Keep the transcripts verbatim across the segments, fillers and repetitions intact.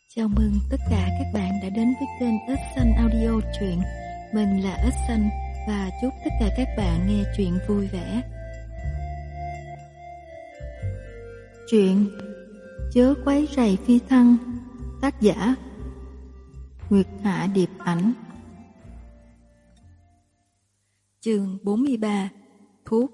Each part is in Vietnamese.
Chào mừng tất cả các bạn đã đến với kênh Ếch Xanh Audio truyện. Mình là Ếch Xanh và chúc tất cả các bạn nghe truyện vui vẻ. Truyện Chớ quấy rầy phi thăng, tác giả Nguyệt Hạ Điệp Ảnh. Chương bốn mươi ba. Thuốc.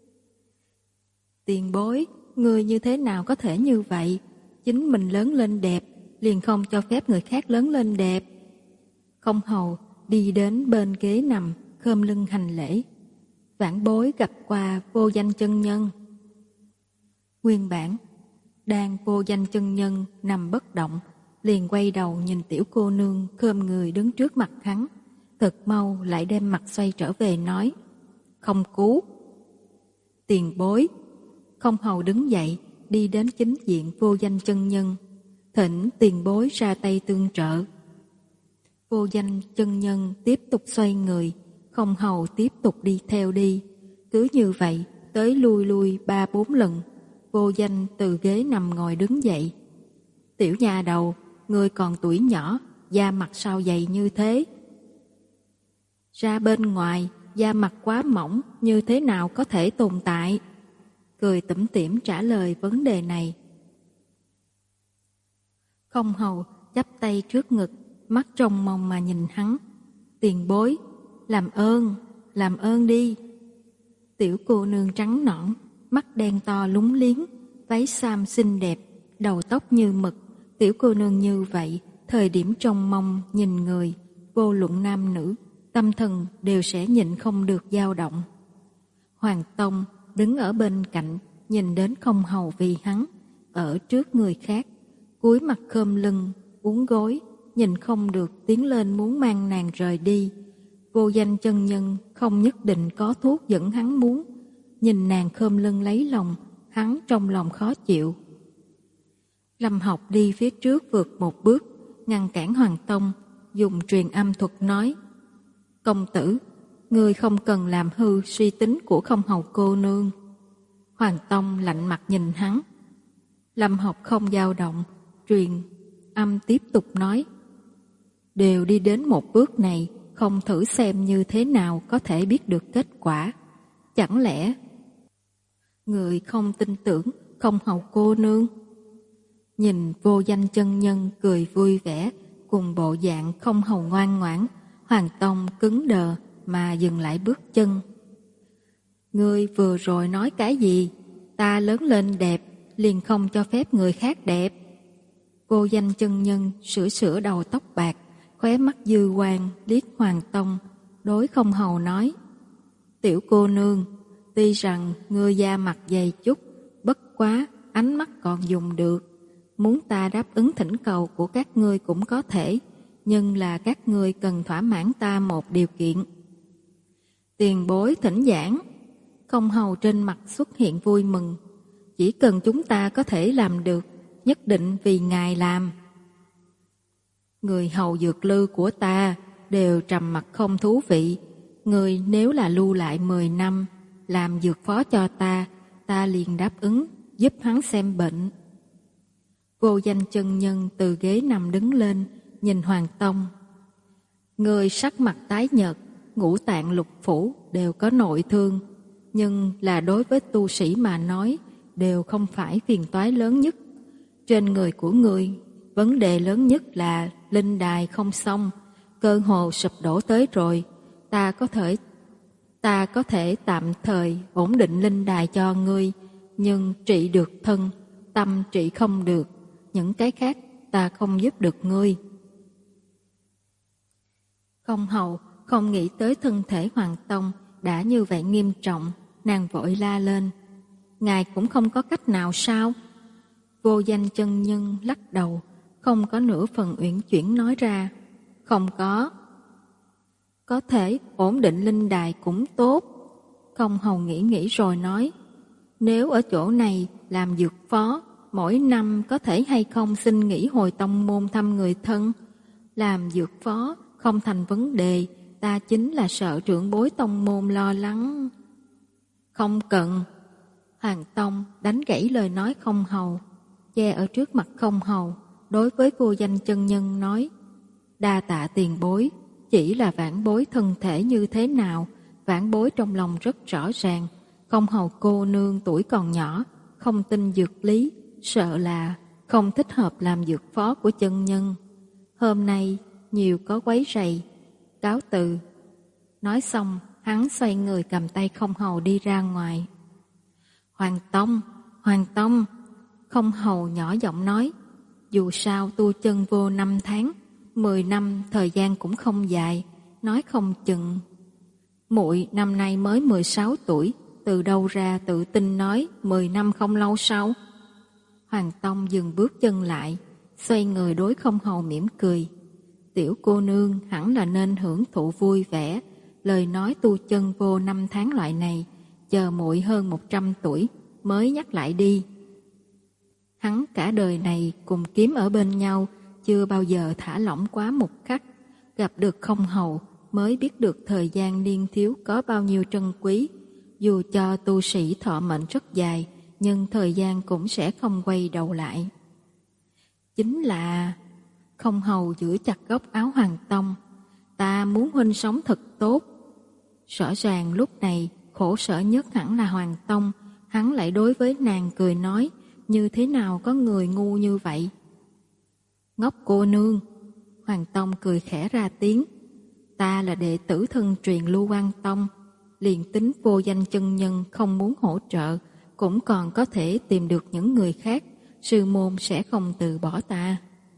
Tiền bối, người như thế nào có thể như vậy? Chính mình lớn lên đẹp, liền không cho phép người khác lớn lên đẹp. Không hầu đi đến bên ghế nằm, khom lưng hành lễ. Vãn bối gặp qua Vô Danh chân nhân. Nguyên bản, đang Vô Danh chân nhân nằm bất động, liền quay đầu nhìn tiểu cô nương khom người đứng trước mặt hắn, thật mau lại đem mặt xoay trở về nói: không cứu. Tiền bối. Không hầu đứng dậy đi đến chính diện Vô Danh chân nhân, thỉnh tiền bối ra tay tương trợ. Vô Danh chân nhân tiếp tục xoay người, không hầu tiếp tục đi theo đi. Cứ như vậy tới lui lui ba bốn lần, Vô Danh từ ghế nằm ngồi đứng dậy. Tiểu nha đầu, ngươi còn tuổi nhỏ, da mặt sao dày như thế? Ra bên ngoài, da mặt quá mỏng, như thế nào có thể tồn tại? Cười tủm tỉm trả lời vấn đề này. Không hầu chắp tay trước ngực, mắt trông mong mà nhìn hắn. Tiền bối, làm ơn, làm ơn đi. Tiểu cô nương trắng nõn, mắt đen to lúng liếng, váy sam xinh đẹp, đầu tóc như mực. Tiểu cô nương như vậy, thời điểm trông mong nhìn người, vô luận nam nữ, tâm thần đều sẽ nhịn không được dao động. Hoàng Tông đứng ở bên cạnh, nhìn đến không hầu vì hắn ở trước người khác, cúi mặt khom lưng, uốn gối, nhìn không được tiến lên muốn mang nàng rời đi. Vô Danh chân nhân không nhất định có thuốc dẫn hắn muốn, nhìn nàng khom lưng lấy lòng, hắn trong lòng khó chịu. Lâm Học đi phía trước vượt một bước, ngăn cản Hoàng Tông, dùng truyền âm thuật nói: công tử, ngươi không cần làm hư suy tính của không hầu cô nương. Hoàng Tông lạnh mặt nhìn hắn. Lâm Học không dao động, truyền âm tiếp tục nói: đều đi đến một bước này, không thử xem như thế nào có thể biết được kết quả. Chẳng lẽ người không tin tưởng không hầu cô nương? Nhìn Vô Danh chân nhân cười vui vẻ, cùng bộ dạng không hầu ngoan ngoãn, Hoàng Tông cứng đờ mà dừng lại bước chân. Ngươi vừa rồi nói cái gì? Ta lớn lên đẹp, liền không cho phép người khác đẹp. Vô Danh chân nhân sửa sửa đầu tóc bạc, khóe mắt dư quang liếc Hoàng Tông, đối không hầu nói: tiểu cô nương, tuy rằng ngươi da mặt dày chút, bất quá ánh mắt còn dùng được. Muốn ta đáp ứng thỉnh cầu của các ngươi cũng có thể, nhưng là các ngươi cần thỏa mãn ta một điều kiện. Tiền bối thỉnh giảng. Không hầu trên mặt xuất hiện vui mừng. Chỉ cần chúng ta có thể làm được, nhất định vì ngài làm. Người hầu dược lư của ta đều trầm mặc không thú vị. Người nếu là lưu lại mười năm, làm dược phó cho ta, ta liền đáp ứng giúp hắn xem bệnh. Vô Danh chân nhân từ ghế nằm đứng lên, nhìn Hoàng Tông. Người sắc mặt tái nhợt, ngũ tạng lục phủ đều có nội thương, nhưng là đối với tu sĩ mà nói đều không phải phiền toái lớn nhất. Trên người của người, vấn đề lớn nhất là linh đài không xong, cơ hồ sụp đổ tới rồi. Ta có thể ta có thể tạm thời ổn định linh đài cho ngươi, nhưng trị được thân, tâm trị không được. Những cái khác ta không giúp được ngươi. Không hầu không nghĩ tới thân thể Hoàng Tông đã như vậy nghiêm trọng, nàng vội la lên: ngài cũng không có cách nào sao? Vô Danh chân nhân lắc đầu, không có nửa phần uyển chuyển nói ra: không có. Có thể ổn định linh đài cũng tốt. Không hầu nghĩ nghĩ rồi nói: nếu ở chỗ này làm dược phó, mỗi năm có thể hay không xin nghỉ hồi tông môn thăm người thân? Làm dược phó không thành vấn đề, ta chính là sợ trưởng bối tông môn lo lắng. Không cần. Hoàng Tông đánh gãy lời nói không hầu, che ở trước mặt không hầu, đối với Vô Danh chân nhân nói: đa tạ tiền bối, chỉ là vãn bối thân thể như thế nào, vãn bối trong lòng rất rõ ràng. Không hầu cô nương tuổi còn nhỏ, không tin dược lý, sợ là không thích hợp làm dược phó của chân nhân. Hôm nay nhiều có quấy rầy, cáo từ. Nói xong, hắn xoay người cầm tay Không hầu đi ra ngoài. Hoàng tông, Hoàng tông, Không hầu nhỏ giọng nói: dù sao tu chân vô năm tháng, mười năm thời gian cũng không dài, nói không chừng. Muội năm nay mới mười sáu tuổi, từ đâu ra tự tin nói mười năm không lâu sau? Hoàng tông dừng bước chân lại, xoay người đối Không hầu mỉm cười. Tiểu cô nương hẳn là nên hưởng thụ vui vẻ, lời nói tu chân vô năm tháng loại này, chờ muội hơn một trăm tuổi mới nhắc lại đi. Hắn cả đời này cùng kiếm ở bên nhau, chưa bao giờ thả lỏng quá một khắc. Gặp được Không hầu mới biết được thời gian niên thiếu có bao nhiêu trân quý. Dù cho tu sĩ thọ mệnh rất dài, nhưng thời gian cũng sẽ không quay đầu lại. Chính là Không hầu giữ chặt góc áo Hoàng tông. Ta muốn huynh sống thật tốt. Rõ ràng lúc này khổ sở nhất hẳn là Hoàng tông, hắn lại đối với nàng cười nói: như thế nào có người ngu như vậy? Ngốc cô nương. Hoàng tông cười khẽ ra tiếng: ta là đệ tử thân truyền Lưu Quan tông, liền tính Vô Danh chân nhân không muốn hỗ trợ, cũng còn có thể tìm được những người khác, sư môn sẽ không từ bỏ ta.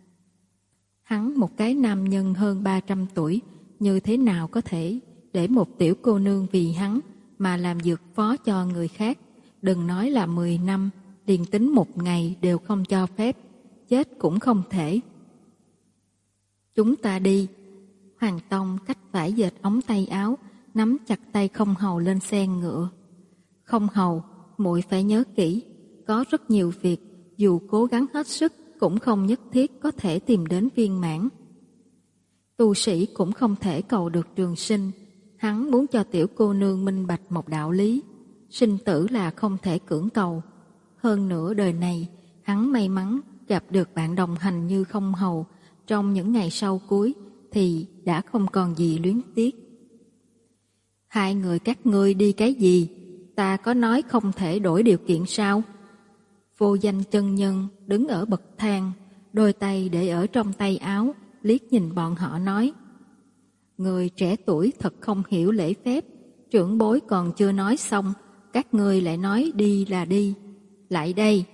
Hắn một cái nam nhân hơn ba trăm tuổi, như thế nào có thể để một tiểu cô nương vì hắn mà làm dược phó cho người khác? Đừng nói là mười năm, liền tính một ngày đều không cho phép, chết cũng không thể. Chúng ta đi. Hoàng tông cách vải dệt ống tay áo, nắm chặt tay Không hầu lên xe ngựa. Không hầu, muội phải nhớ kỹ, có rất nhiều việc, dù cố gắng hết sức cũng không nhất thiết có thể tìm đến viên mãn. Tu sĩ cũng không thể cầu được trường sinh. Hắn muốn cho tiểu cô nương minh bạch một đạo lý: sinh tử là không thể cưỡng cầu. Hơn nữa đời này, hắn may mắn gặp được bạn đồng hành như Không hầu, trong những ngày sau cuối thì đã không còn gì luyến tiếc. Hai người các ngươi đi cái gì? Ta có nói không thể đổi điều kiện sao? Vô Danh chân nhân đứng ở bậc thang, đôi tay để ở trong tay áo, liếc nhìn bọn họ nói: người trẻ tuổi thật không hiểu lễ phép, trưởng bối còn chưa nói xong, các ngươi lại nói đi là đi. Lại đây.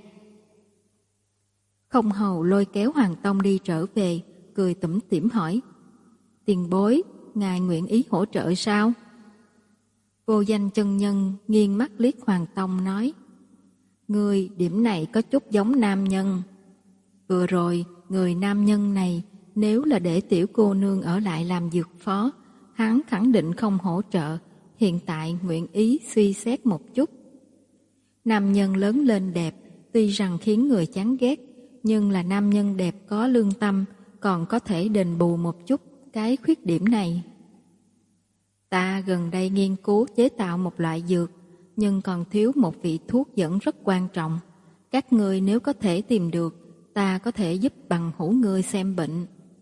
Không hầu lôi kéo Hoàng tông đi trở về, cười tủm tỉm hỏi: tiền bối, ngài nguyện ý hỗ trợ sao? Vô Danh chân nhân nghiêng mắt liếc Hoàng tông nói: ngươi điểm này có chút giống nam nhân. Vừa rồi, người nam nhân này nếu là để tiểu cô nương ở lại làm dược phó, hắn khẳng định không hỗ trợ, hiện tại nguyện ý suy xét một chút. Nam nhân lớn lên đẹp, tuy rằng khiến người chán ghét, nhưng là nam nhân đẹp có lương tâm, còn có thể đền bù một chút cái khuyết điểm này. Ta gần đây nghiên cứu chế tạo một loại dược, nhưng còn thiếu một vị thuốc dẫn rất quan trọng. Các ngươi nếu có thể tìm được, ta có thể giúp bằng hữu ngươi xem bệnh.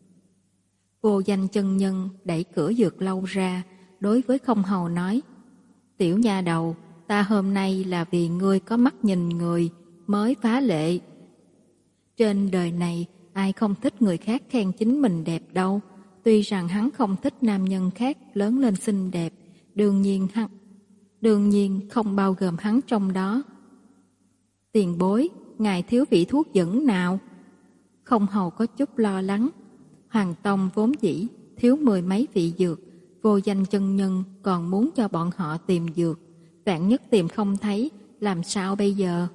Vô Danh chân nhân đẩy cửa dược lâu ra, đối với Không hầu nói: tiểu nha đầu, ta hôm nay là vì ngươi có mắt nhìn người mới phá lệ. Trên đời này ai không thích người khác khen chính mình đẹp đâu. Tuy rằng hắn không thích nam nhân khác lớn lên xinh đẹp, đương nhiên hắn đương nhiên không bao gồm hắn trong đó. Tiền bối, ngài thiếu vị thuốc dẫn nào? Không hầu có chút lo lắng. Hoàng tông vốn dĩ thiếu mười mấy vị dược, Vô Danh chân nhân còn muốn cho bọn họ tìm dược, vạn nhất tìm không thấy, làm sao bây giờ?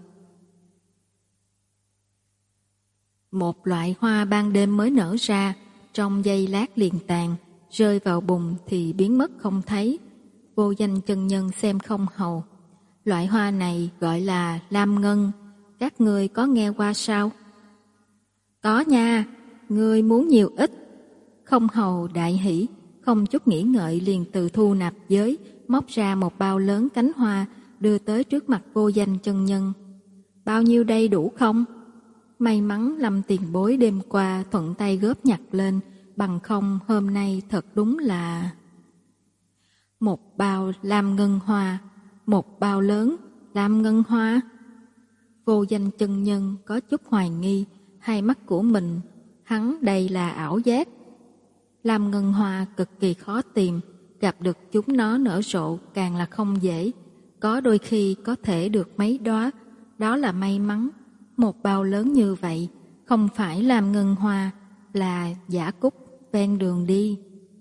Một loại hoa ban đêm mới nở ra, trong giây lát liền tàn, rơi vào bùn thì biến mất không thấy. Vô Danh chân nhân xem Không hầu: loại hoa này gọi là lam ngân, các ngươi có nghe qua sao? Có nha, ngươi muốn nhiều ít? Không hầu đại hỉ, không chút nghĩ ngợi liền từ thu nạp giới móc ra một bao lớn cánh hoa, đưa tới trước mặt Vô Danh chân nhân. Bao nhiêu đây đủ không? May mắn Lâm tiền bối đêm qua thuận tay góp nhặt lên, bằng không hôm nay thật đúng là... Một bao lam ngân hoa, một bao lớn lam ngân hoa. Vô Danh chân nhân có chút hoài nghi, hai mắt của mình, hắn đây là ảo giác. Lam ngân hoa cực kỳ khó tìm, gặp được chúng nó nở rộ càng là không dễ. Có đôi khi có thể được mấy đóa, đó là may mắn. Một bao lớn như vậy, không phải lam ngân hoa, là giả cúc ven đường đi.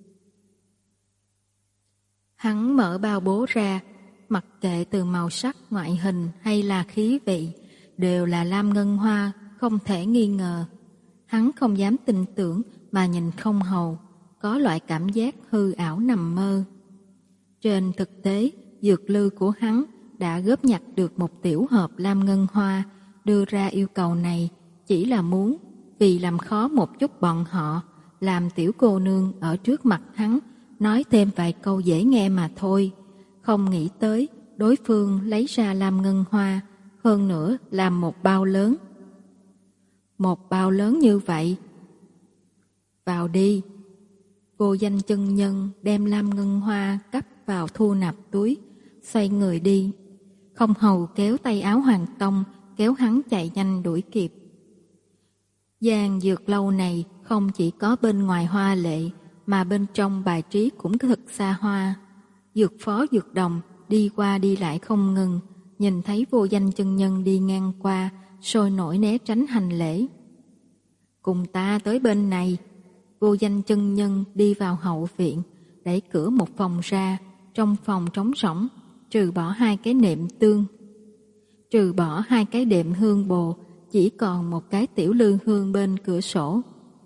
Hắn mở bao bố ra, mặc kệ từ màu sắc, ngoại hình hay là khí vị, đều là lam ngân hoa, không thể nghi ngờ. Hắn không dám tin tưởng mà nhìn không hầu, có loại cảm giác hư ảo nằm mơ. Trên thực tế, dược lư của hắn đã góp nhặt được một tiểu hộp lam ngân hoa, đưa ra yêu cầu này chỉ là muốn vì làm khó một chút bọn họ, làm tiểu cô nương ở trước mặt hắn nói thêm vài câu dễ nghe mà thôi. Không nghĩ tới đối phương lấy ra lam ngân hoa, hơn nữa làm một bao lớn. Một bao lớn như vậy. Vào đi. Vô Danh chân nhân đem lam ngân hoa cắp vào thu nạp túi, xoay người đi. Không hầu kéo tay áo Hoàng Tông, kéo hắn chạy nhanh đuổi kịp. Giang dược lâu này không chỉ có bên ngoài hoa lệ, mà bên trong bài trí cũng thật xa hoa. Dược phó dược đồng đi qua đi lại không ngừng, nhìn thấy Vô Danh chân nhân đi ngang qua, sôi nổi né tránh hành lễ. Cùng ta tới bên này. Vô Danh chân nhân đi vào hậu viện, đẩy cửa một phòng ra, trong phòng trống rỗng, trừ bỏ hai cái nệm tương. Trừ bỏ hai cái đệm hương bồ, chỉ còn một cái tiểu lư hương bên cửa sổ.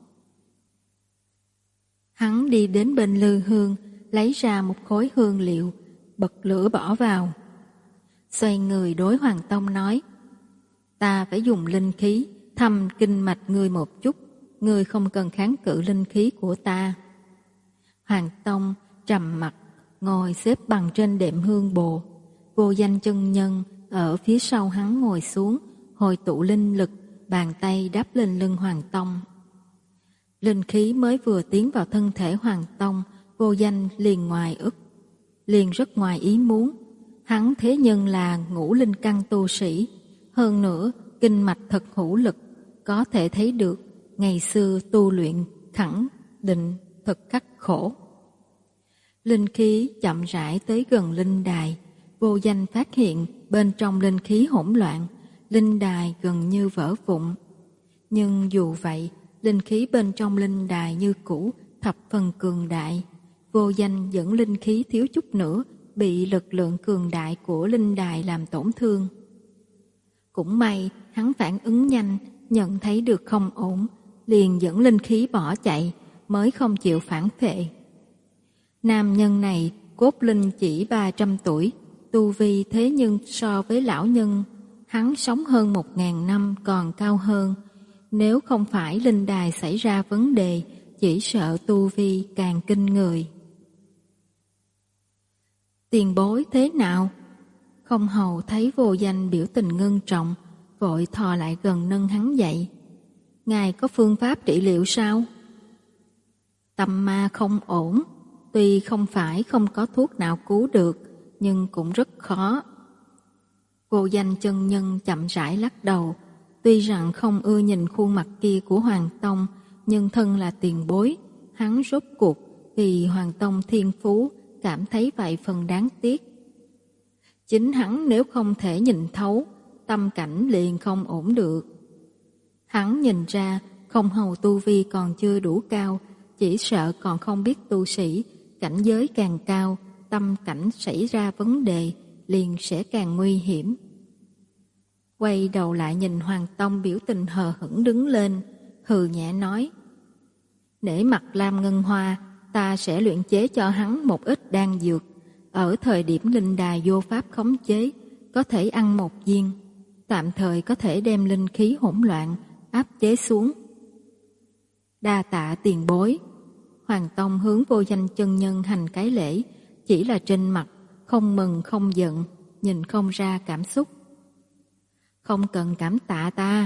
Hắn đi đến bên lư hương, lấy ra một khối hương liệu, bật lửa bỏ vào. Xoay người đối Hoàng Tông nói, ta phải dùng linh khí thăm kinh mạch ngươi một chút, ngươi không cần kháng cự linh khí của ta. Hoàng Tông trầm mặt, ngồi xếp bằng trên đệm hương bồ. Vô Danh chân nhân ở phía sau hắn ngồi xuống, hồi tụ linh lực, bàn tay đắp lên lưng Hoàng Tông. Linh khí mới vừa tiến vào thân thể Hoàng Tông, Vô Danh liền ngoài ức, liền rất ngoài ý muốn. Hắn thế nhưng là ngũ linh căn tu sĩ, hơn nữa kinh mạch thật hữu lực, có thể thấy được ngày xưa tu luyện khẳng định thật khắc khổ. Linh khí chậm rãi tới gần linh đài, Vô Danh phát hiện bên trong linh khí hỗn loạn, linh đài gần như vỡ vụn. Nhưng dù vậy, linh khí bên trong linh đài như cũ thập phần cường đại. Vô Danh dẫn linh khí thiếu chút nữa bị lực lượng cường đại của linh đài làm tổn thương. Cũng may hắn phản ứng nhanh, nhận thấy được không ổn, liền dẫn linh khí bỏ chạy, mới không chịu phản phệ. Nam nhân này cốt linh chỉ ba trăm tuổi, tu vi thế nhưng so với lão nhân, hắn sống hơn một ngàn năm còn cao hơn. Nếu không phải linh đài xảy ra vấn đề, chỉ sợ tu vi càng kinh người. Tiền bối thế nào? Không hầu thấy Vô Danh biểu tình ngưng trọng, vội thò lại gần nâng hắn dậy. Ngài có phương pháp trị liệu sao? Tâm ma không ổn, tuy không phải không có thuốc nào cứu được, nhưng cũng rất khó. Vô Danh chân nhân chậm rãi lắc đầu, tuy rằng không ưa nhìn khuôn mặt kia của Hoàng Tông, nhưng thân là tiền bối, hắn rốt cuộc vì Hoàng Tông thiên phú cảm thấy vài phần đáng tiếc. Chính hắn nếu không thể nhìn thấu, tâm cảnh liền không ổn được. Hắn nhìn ra không hầu tu vi còn chưa đủ cao, chỉ sợ còn không biết tu sĩ, cảnh giới càng cao, tâm cảnh xảy ra vấn đề liền sẽ càng nguy hiểm. Quay đầu lại nhìn Hoàng Tông biểu tình hờ hững đứng lên, hừ nhẹ nói, nể mặt Lam Ngân Hoa, ta sẽ luyện chế cho hắn một ít đan dược, ở thời điểm linh đài vô pháp khống chế, có thể ăn một viên, tạm thời có thể đem linh khí hỗn loạn áp chế xuống. Đa tạ tiền bối. Hoàng Tông hướng Vô Danh chân nhân hành cái lễ, chỉ là trên mặt không mừng không giận, nhìn không ra cảm xúc. Không cần cảm tạ ta,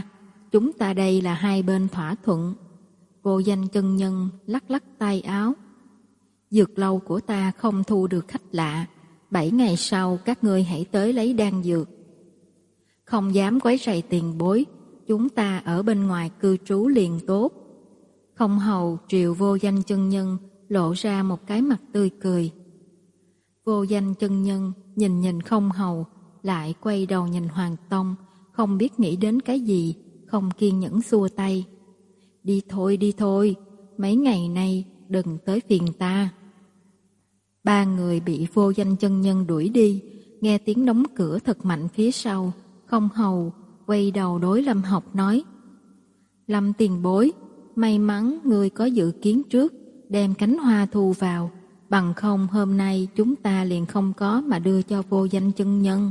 chúng ta đây là hai bên thỏa thuận. Vô Danh chân nhân lắc lắc tay áo. Dược lâu của ta không thu được khách lạ, bảy ngày sau các ngươi hãy tới lấy đan dược. Không dám quấy rầy tiền bối, chúng ta ở bên ngoài cư trú liền tốt. Không hầu Triệu Vô Danh chân nhân lộ ra một cái mặt tươi cười. Vô Danh chân nhân nhìn nhìn Không hầu, lại quay đầu nhìn Hoàng Tông, không biết nghĩ đến cái gì, không kiên nhẫn xua tay. Đi thôi, đi thôi, mấy ngày nay đừng tới phiền ta. Ba người bị Vô Danh chân nhân đuổi đi, nghe tiếng đóng cửa thật mạnh phía sau. Không hầu quay đầu đối Lâm Học nói: Lâm tiền bối, may mắn người có dự kiến trước, đem cánh hoa thu vào, bằng không hôm nay chúng ta liền không có mà đưa cho Vô Danh chân nhân.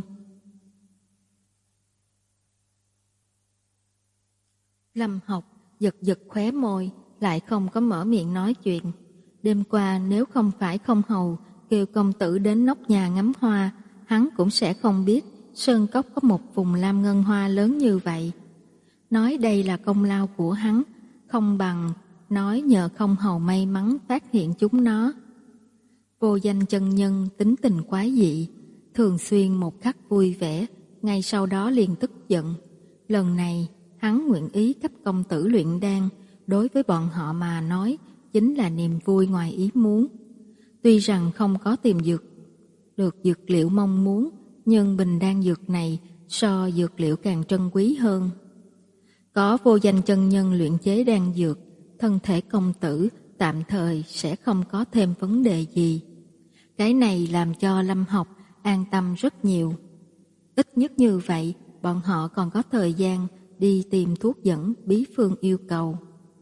Lâm Học giật giật khóe môi, lại không có mở miệng nói chuyện. Đêm qua nếu không phải Không hầu kêu công tử đến nóc nhà ngắm hoa, hắn cũng sẽ không biết Sơn Cốc có một vùng lam ngân hoa lớn như vậy. Nói đây là công lao của hắn, không bằng nói nhờ Không hầu may mắn phát hiện chúng nó. Vô Danh chân nhân tính tình quái dị, thường xuyên một khắc vui vẻ, ngay sau đó liền tức giận. Lần này hắn nguyện ý cấp công tử luyện đan, đối với bọn họ mà nói chính là niềm vui ngoài ý muốn. Tuy rằng không có tìm dược được dược liệu mong muốn, nhưng bình đan dược này so dược liệu càng trân quý hơn. Có Vô Danh chân nhân luyện chế đan dược, thân thể công tử tạm thời sẽ không có thêm vấn đề gì. Cái này làm cho Lâm Học an tâm rất nhiều. Ít nhất như vậy, bọn họ còn có thời gian đi tìm thuốc dẫn bí phương yêu cầu.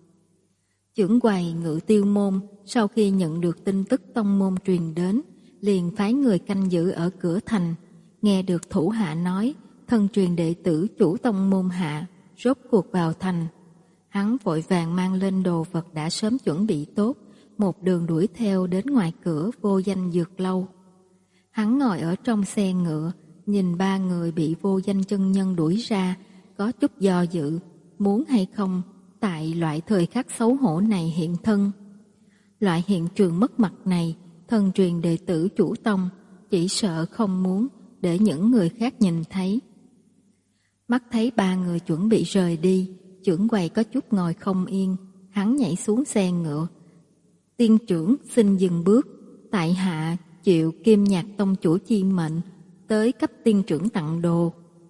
Chưởng quầy Ngự Tiêu môn sau khi nhận được tin tức tông môn truyền đến, liền phái người canh giữ ở cửa thành. Nghe được thủ hạ nói thân truyền đệ tử chủ tông môn hạ rốt cuộc vào thành, hắn vội vàng mang lên đồ vật đã sớm chuẩn bị tốt, một đường đuổi theo đến ngoài cửa Vô Danh dược lâu. Hắn ngồi ở trong xe ngựa, nhìn ba người bị Vô Danh chân nhân đuổi ra, có chút do dự, muốn hay không tại loại thời khắc xấu hổ này hiện thân. Loại hiện trường mất mặt này, thân truyền đệ tử chủ tông chỉ sợ không muốn để những người khác nhìn thấy. Mắt thấy ba người chuẩn bị rời đi, chưởng quầy có chút ngồi không yên, hắn nhảy xuống xe ngựa. Tiên trưởng xin dừng bước, tại hạ chịu Kim Nhạc tông chủ chi mệnh tới cấp tiên trưởng tặng đồ.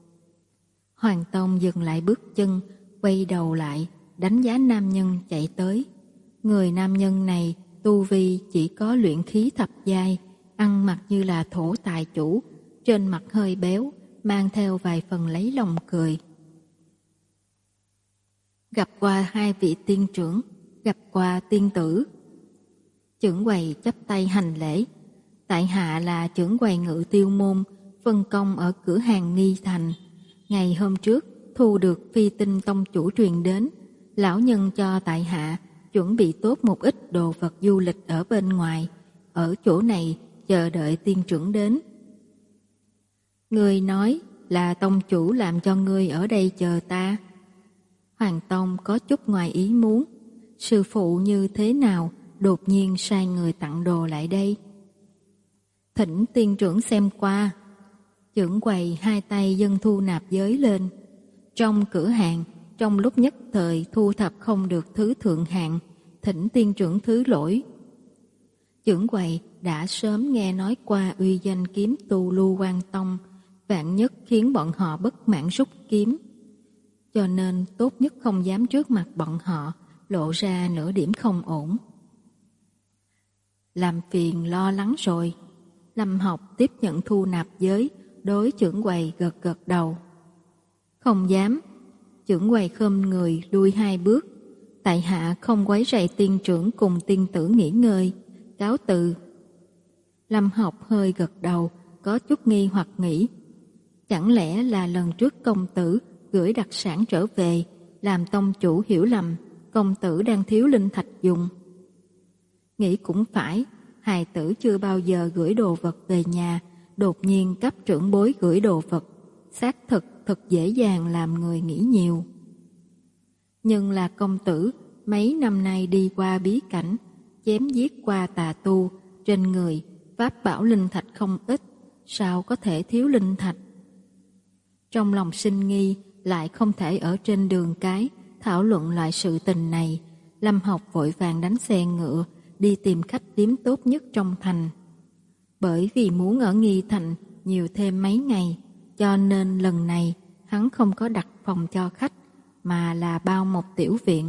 Hoàng Tông dừng lại bước chân, quay đầu lại đánh giá nam nhân chạy tới. Người nam nhân này tu vi chỉ có luyện khí thập giai, ăn mặc như là thổ tài chủ, trên mặt hơi béo, mang theo vài phần lấy lòng cười. Gặp qua hai vị tiên trưởng, gặp qua tiên tử. Chưởng quầy chắp tay hành lễ. Tại hạ là chưởng quầy Ngự Tiêu môn, phân công ở cửa hàng Nghi Thành. Ngày hôm trước thu được phi tinh tông chủ truyền đến, lão nhân cho tại hạ chuẩn bị tốt một ít đồ vật du lịch ở bên ngoài, ở chỗ này chờ đợi tiên trưởng đến. Người nói là tông chủ làm cho ngươi ở đây chờ ta. Hoàng Tông có chút ngoài ý muốn, sư phụ như thế nào đột nhiên sai người tặng đồ lại đây. Thỉnh tiên trưởng xem qua. Chưởng quầy hai tay dâng thu nạp giới lên. Trong cửa hàng, trong lúc nhất thời thu thập không được thứ thượng hạng, thỉnh tiên trưởng thứ lỗi. Chưởng quầy đã sớm nghe nói qua uy danh kiếm tu Lưu Quan Tông, vạn nhất khiến bọn họ bất mãn rút kiếm, cho nên tốt nhất không dám trước mặt bọn họ lộ ra nửa điểm không ổn. Làm phiền lo lắng rồi. Lâm Học tiếp nhận thu nạp giới, đối chưởng quầy gật gật đầu. Không dám. Chưởng quầy khom người lui hai bước. Tại hạ không quấy rầy tiên trưởng cùng tiên tử nghỉ ngơi, cáo từ. Lâm Học hơi gật đầu, có chút nghi hoặc nghĩ, chẳng lẽ là lần trước công tử gửi đặc sản trở về, làm tông chủ hiểu lầm công tử đang thiếu linh thạch dùng. Nghĩ cũng phải, hài tử chưa bao giờ gửi đồ vật về nhà, đột nhiên cấp trưởng bối gửi đồ vật, xác thực thật dễ dàng làm người nghĩ nhiều. Nhưng là công tử, mấy năm nay đi qua bí cảnh, chém giết qua tà tu, trên người pháp bảo linh thạch không ít, sao có thể thiếu linh thạch? Trong lòng sinh nghi, lại không thể ở trên đường cái thảo luận lại sự tình này. Lâm Học vội vàng đánh xe ngựa đi tìm khách điếm tốt nhất trong thành. Bởi vì muốn ở Nghi Thành nhiều thêm mấy ngày, cho nên lần này hắn không có đặt phòng cho khách, mà là bao một tiểu viện.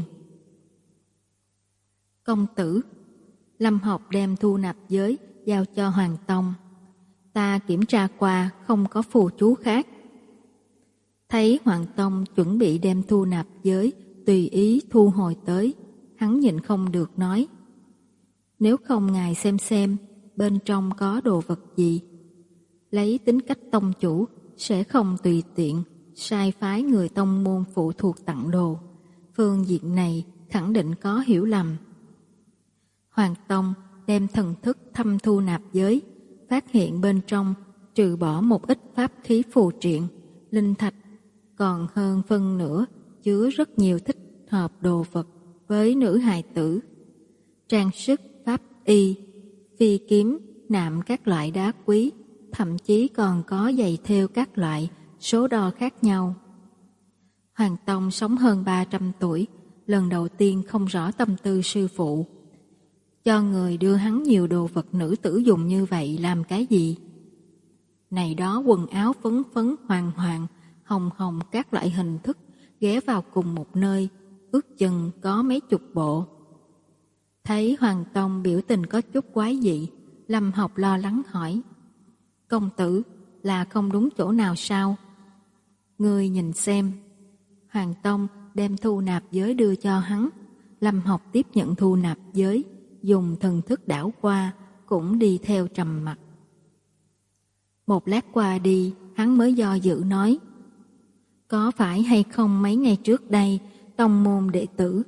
Công tử, Lâm Học đem thu nạp giới giao cho Hoàng Tông. Ta kiểm tra qua không có phù chú khác. Thấy Hoàng Tông chuẩn bị đem thu nạp giới tùy ý thu hồi tới, hắn nhịn không được nói: nếu không ngài xem xem bên trong có đồ vật gì. Lấy tính cách tông chủ sẽ không tùy tiện sai phái người tông môn phụ thuộc tặng đồ. Phương diện này khẳng định có hiểu lầm. Hoàng Tông đem thần thức thăm thu nạp giới, phát hiện bên trong trừ bỏ một ít pháp khí phù triện, linh thạch, còn hơn phân nửa chứa rất nhiều thích hợp đồ vật với nữ hài tử. Trang sức, pháp y, phi kiếm, nạm các loại đá quý, thậm chí còn có giày thêu các loại, số đo khác nhau. Hoàng Tông sống hơn ba trăm tuổi, lần đầu tiên không rõ tâm tư sư phụ. Cho người đưa hắn nhiều đồ vật nữ tử dùng như vậy làm cái gì? Này đó quần áo phấn phấn hoàng hoàng, hồng hồng các loại hình thức ghé vào cùng một nơi, ước chừng có mấy chục bộ. Thấy Hoàng Tông biểu tình có chút quái dị, Lâm Học lo lắng hỏi: công tử, là không đúng chỗ nào sao? Ngươi nhìn xem. Hoàng Tông đem thu nạp giới đưa cho hắn. Lâm Học tiếp nhận thu nạp giới, dùng thần thức đảo qua, cũng đi theo trầm mặc. Một lát qua đi, hắn mới do dự nói: có phải hay không mấy ngày trước đây tông môn đệ tử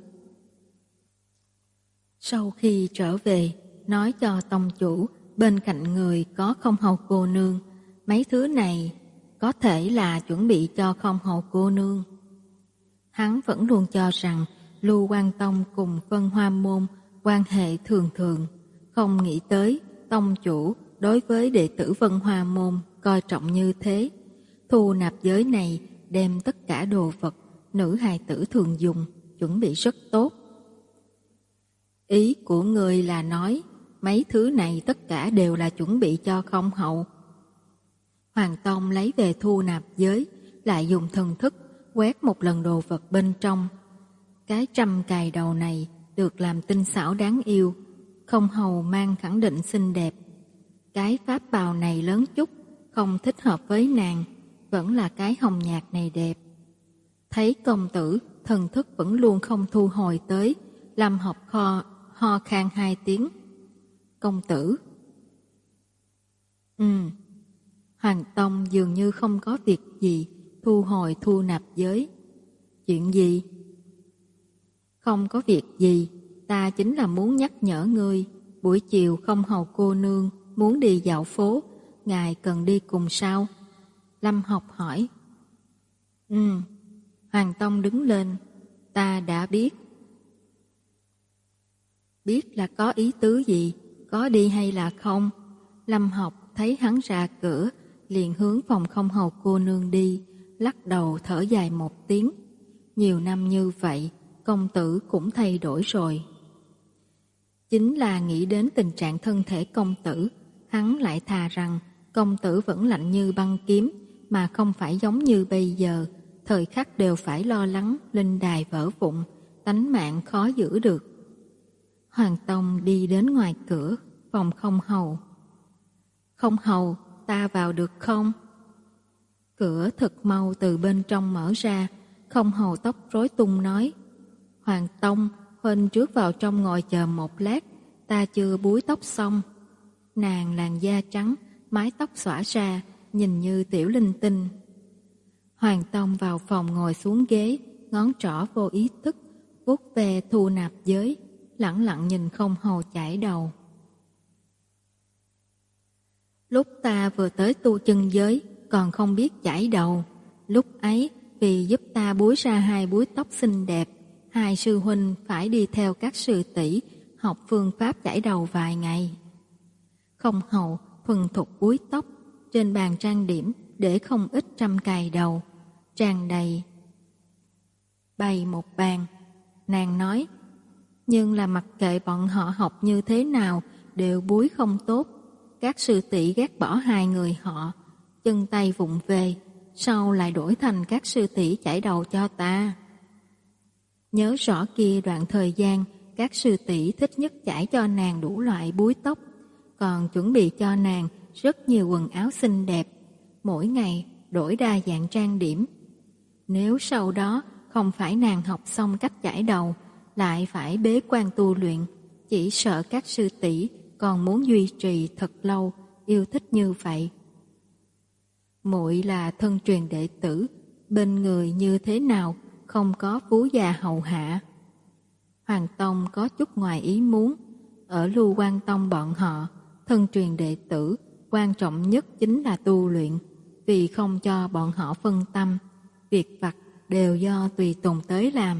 sau khi trở về nói cho tông chủ bên cạnh người có không hầu cô nương, mấy thứ này có thể là chuẩn bị cho không hầu cô nương. Hắn vẫn luôn cho rằng Lưu Quan Tông cùng Vân Hoa Môn quan hệ thường thường, không nghĩ tới tông chủ đối với đệ tử Vân Hoa Môn coi trọng như thế. Thu nạp giới này đem tất cả đồ vật nữ hài tử thường dùng chuẩn bị rất tốt. Ý của người là nói mấy thứ này tất cả đều là chuẩn bị cho không hậu. Hoàng Tông lấy về thu nạp giới, lại dùng thần thức quét một lần đồ vật bên trong. Cái trăm cài đầu này được làm tinh xảo đáng yêu, không hầu mang khẳng định xinh đẹp. Cái pháp bào này lớn chút, không thích hợp với nàng, vẫn là cái hồng nhạt này đẹp. Thấy công tử thần thức vẫn luôn không thu hồi tới, Lâm Học kho ho khan hai tiếng. Công tử. Ừ. Hoàng Tông dường như không có việc gì, thu hồi thu nạp giới. Chuyện gì? Không có việc gì, ta chính là muốn nhắc nhở ngươi, buổi chiều không hầu cô nương muốn đi dạo phố, ngài cần đi cùng sao? Lâm Học hỏi. Ừ. Hoàng Tông đứng lên. Ta đã biết. Biết là có ý tứ gì, có đi hay là không? Lâm Học thấy hắn ra cửa, liền hướng phòng không hầu cô nương đi, lắc đầu thở dài một tiếng. Nhiều năm như vậy, công tử cũng thay đổi rồi. Chính là nghĩ đến tình trạng thân thể công tử, hắn lại thà rằng công tử vẫn lạnh như băng kiếm, mà không phải giống như bây giờ, thời khắc đều phải lo lắng linh đài vỡ vụn, tánh mạng khó giữ được. Hoàng Tông đi đến ngoài cửa phòng không hầu. Không hầu, ta vào được không? Cửa thật mau từ bên trong mở ra. Không hầu tóc rối tung nói: Hoàng Tông, huynh trước vào trong ngồi chờ một lát, ta chưa búi tóc xong. Nàng làn da trắng, mái tóc xõa ra, nhìn như tiểu linh tinh. Hoàng Tông vào phòng ngồi xuống ghế, ngón trỏ vô ý thức vuốt về thu nạp giới, lẳng lặng nhìn không hầu chải đầu. Lúc ta vừa tới tu chân giới, còn không biết chải đầu. Lúc ấy, vì giúp ta búi ra hai búi tóc xinh đẹp, hai sư huynh phải đi theo các sư tỷ học phương pháp chải đầu vài ngày. Không hầu thuần thục búi tóc, trên bàn trang điểm để không ít trăm cài đầu, tràn đầy bày một bàn. Nàng nói, nhưng là mặc kệ bọn họ học như thế nào đều búi không tốt. Các sư tỷ ghét bỏ hai người họ, chân tay vụng về, sau lại đổi thành các sư tỷ chải đầu cho ta. Nhớ rõ kia đoạn thời gian, các sư tỷ thích nhất chải cho nàng đủ loại búi tóc, còn chuẩn bị cho nàng rất nhiều quần áo xinh đẹp, mỗi ngày đổi đa dạng trang điểm. Nếu sau đó không phải nàng học xong cách chải đầu, lại phải bế quan tu luyện, chỉ sợ các sư tỷ còn muốn duy trì thật lâu yêu thích như vậy. Muội là thân truyền đệ tử, bên người như thế nào không có phú già hầu hạ. Hoàng Tông có chút ngoài ý muốn, ở Lưu Quan Tông bọn họ, thân truyền đệ tử quan trọng nhất chính là tu luyện, vì không cho bọn họ phân tâm, việc vặt đều do tùy tùng tới làm.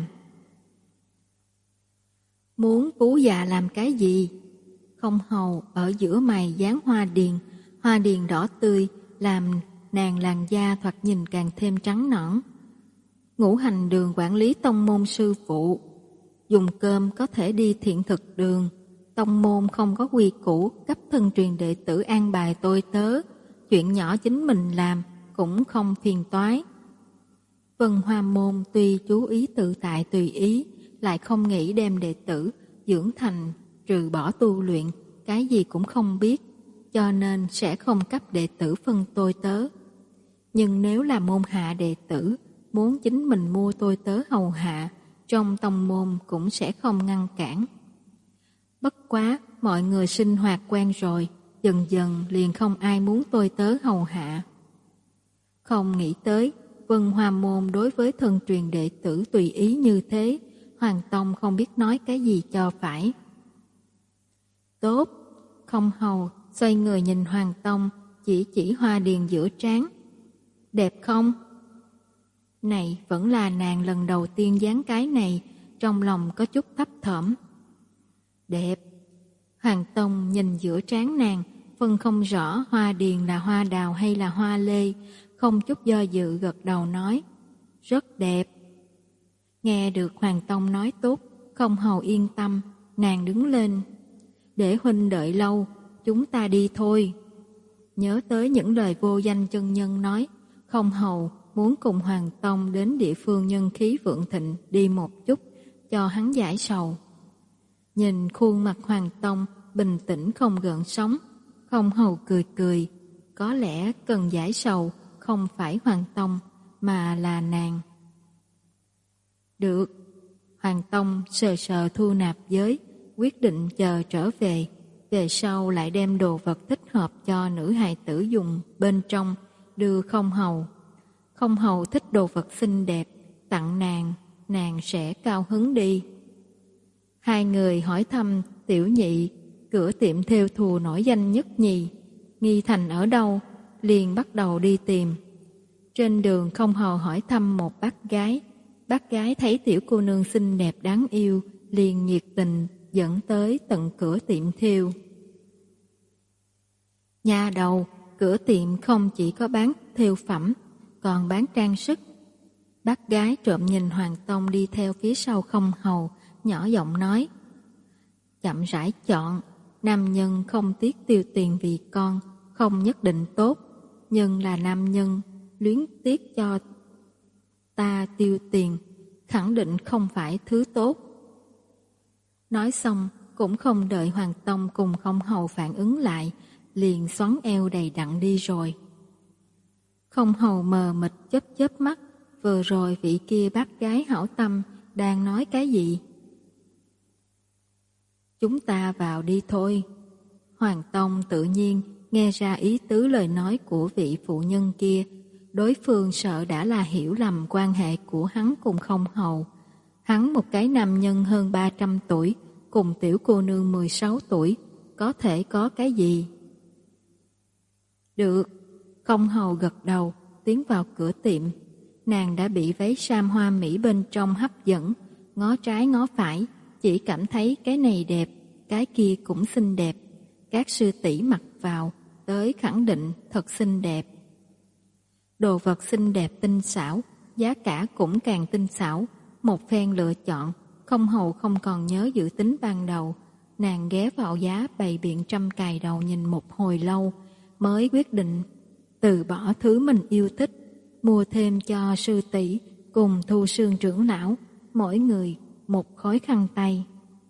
Muốn phú già làm cái gì? Không hầu ở giữa mày dán hoa điền, hoa điền đỏ tươi làm nàng làn da thoạt nhìn càng thêm trắng nõn. Ngũ hành đường quản lý tông môn sư phụ, dùng cơm có thể đi thiện thực đường. Tông môn không có quy củ cấp thân truyền đệ tử an bài tôi tớ, chuyện nhỏ chính mình làm cũng không phiền toái. Vân Hoa môn tuy chú ý tự tại tùy ý, lại không nghĩ đem đệ tử dưỡng thành trừ bỏ tu luyện, cái gì cũng không biết, cho nên sẽ không cấp đệ tử phân tôi tớ. Nhưng nếu là môn hạ đệ tử, muốn chính mình mua tôi tớ hầu hạ, trong tông môn cũng sẽ không ngăn cản. Bất quá, mọi người sinh hoạt quen rồi, dần dần liền không ai muốn tôi tớ hầu hạ. Không nghĩ tới, Vân Hoa môn đối với thân truyền đệ tử tùy ý như thế, Hoàng Tông không biết nói cái gì cho phải. Tốt, không hầu xoay người nhìn Hoàng Tông, chỉ chỉ hoa điền giữa trán. Đẹp không? Này vẫn là nàng lần đầu tiên dán cái này, trong lòng có chút thấp thỏm. Đẹp. Hoàng Tông nhìn giữa trán nàng, phân không rõ hoa điền là hoa đào hay là hoa lê, không chút do dự gật đầu nói, rất đẹp. Nghe được Hoàng Tông nói tốt, không hầu yên tâm, nàng đứng lên. Để huynh đợi lâu, chúng ta đi thôi. Nhớ tới những lời vô danh chân nhân nói, không hầu muốn cùng Hoàng Tông đến địa phương nhân khí vượng thịnh đi một chút, cho hắn giải sầu. Nhìn khuôn mặt Hoàng Tông bình tĩnh không gợn sóng, không hầu cười cười, có lẽ cần giải sầu không phải Hoàng Tông mà là nàng. Được. Hoàng Tông sờ sờ thu nạp giới, quyết định chờ trở về, về sau lại đem đồ vật thích hợp cho nữ hài tử dùng bên trong đưa không hầu. Không hầu thích đồ vật xinh đẹp, tặng nàng, nàng sẽ cao hứng đi. Hai người hỏi thăm tiểu nhị, cửa tiệm thêu thùa nổi danh nhất nhì, Nghi Thành ở đâu, liền bắt đầu đi tìm. Trên đường không hầu hỏi thăm một bác gái, bác gái thấy tiểu cô nương xinh đẹp đáng yêu, liền nhiệt tình dẫn tới tận cửa tiệm thêu. Nhà đầu, cửa tiệm không chỉ có bán thêu phẩm, còn bán trang sức. Bác gái trộm nhìn Hoàng Tông đi theo phía sau không hầu, nhỏ giọng nói, chậm rãi chọn, nam nhân không tiếc tiêu tiền vì con, không nhất định tốt, nhưng là nam nhân luyến tiếc cho ta tiêu tiền, khẳng định không phải thứ tốt. Nói xong, cũng không đợi Hoàng Tông cùng không hầu phản ứng lại, liền xoắn eo đầy đặn đi rồi. Không hầu mờ mịt chớp chớp mắt, vừa rồi vị kia bác gái hảo tâm đang nói cái gì? Chúng ta vào đi thôi. Hoàng Tông tự nhiên nghe ra ý tứ lời nói của vị phụ nhân kia, đối phương sợ đã là hiểu lầm quan hệ của hắn cùng không hầu. Hắn một cái nam nhân hơn ba trăm tuổi, cùng tiểu cô nương mười sáu tuổi, có thể có cái gì? Được, không hầu gật đầu, tiến vào cửa tiệm. Nàng đã bị váy sam hoa mỹ bên trong hấp dẫn, ngó trái ngó phải, chỉ cảm thấy cái này đẹp, cái kia cũng xinh đẹp. Các sư tỷ mặc vào, tới khẳng định thật xinh đẹp. Đồ vật xinh đẹp tinh xảo, giá cả cũng càng tinh xảo. Một phen lựa chọn, không hầu không còn nhớ dự tính ban đầu. Nàng ghé vào giá bày biện trăm cài đầu nhìn một hồi lâu, mới quyết định từ bỏ thứ mình yêu thích, mua thêm cho sư tỷ cùng Thu Sương trưởng lão, mỗi người một khối khăn tay.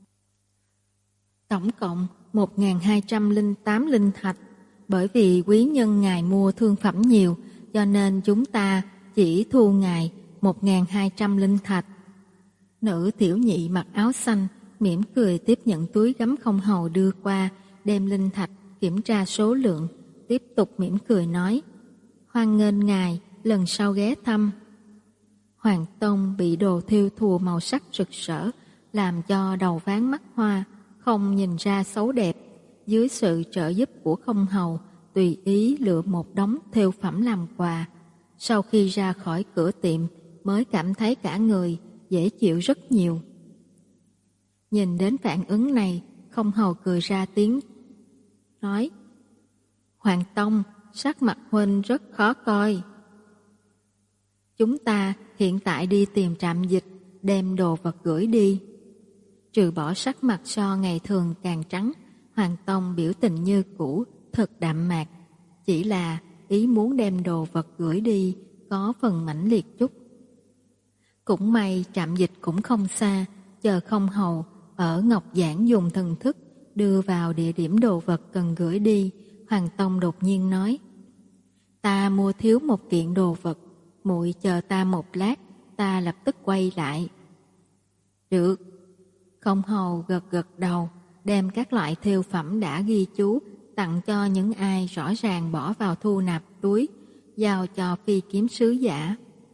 Tổng cộng một nghìn hai trăm lẻ tám linh thạch. Bởi vì quý nhân ngài mua thương phẩm nhiều, cho nên chúng ta chỉ thu ngài một nghìn hai trăm linh thạch. Nữ tiểu nhị mặc áo xanh mỉm cười tiếp nhận túi gấm không hầu đưa qua, đem linh thạch kiểm tra số lượng, tiếp tục mỉm cười nói: hoan nghênh ngài lần sau ghé thăm. Hoàng tông bị đồ thêu thùa màu sắc rực rỡ làm cho đầu váng mắt hoa, không nhìn ra xấu đẹp. Dưới sự trợ giúp của không hầu, tùy ý lựa một đống thêu phẩm làm quà. Sau khi ra khỏi cửa tiệm mới cảm thấy cả người dễ chịu rất nhiều. Nhìn đến phản ứng này, không hầu cười ra tiếng, nói: Hoàng tông, sắc mặt huynh rất khó coi. Chúng ta hiện tại đi tìm trạm dịch, đem đồ vật gửi đi. Trừ bỏ sắc mặt so ngày thường càng trắng, Hoàng tông biểu tình như cũ, thật đạm mạc. Chỉ là ý muốn đem đồ vật gửi đi có phần mãnh liệt chút. Cũng may trạm dịch cũng không xa, chờ không hầu ở Ngọc Giảng dùng thần thức đưa vào địa điểm đồ vật cần gửi đi. Hoàng tông đột nhiên nói: ta mua thiếu một kiện đồ vật, muội chờ ta một lát, ta lập tức quay lại. Được. Không hầu gật gật đầu, đem các loại thêu phẩm đã ghi chú tặng cho những ai rõ ràng bỏ vào thu nạp túi, giao cho phi kiếm sứ giả.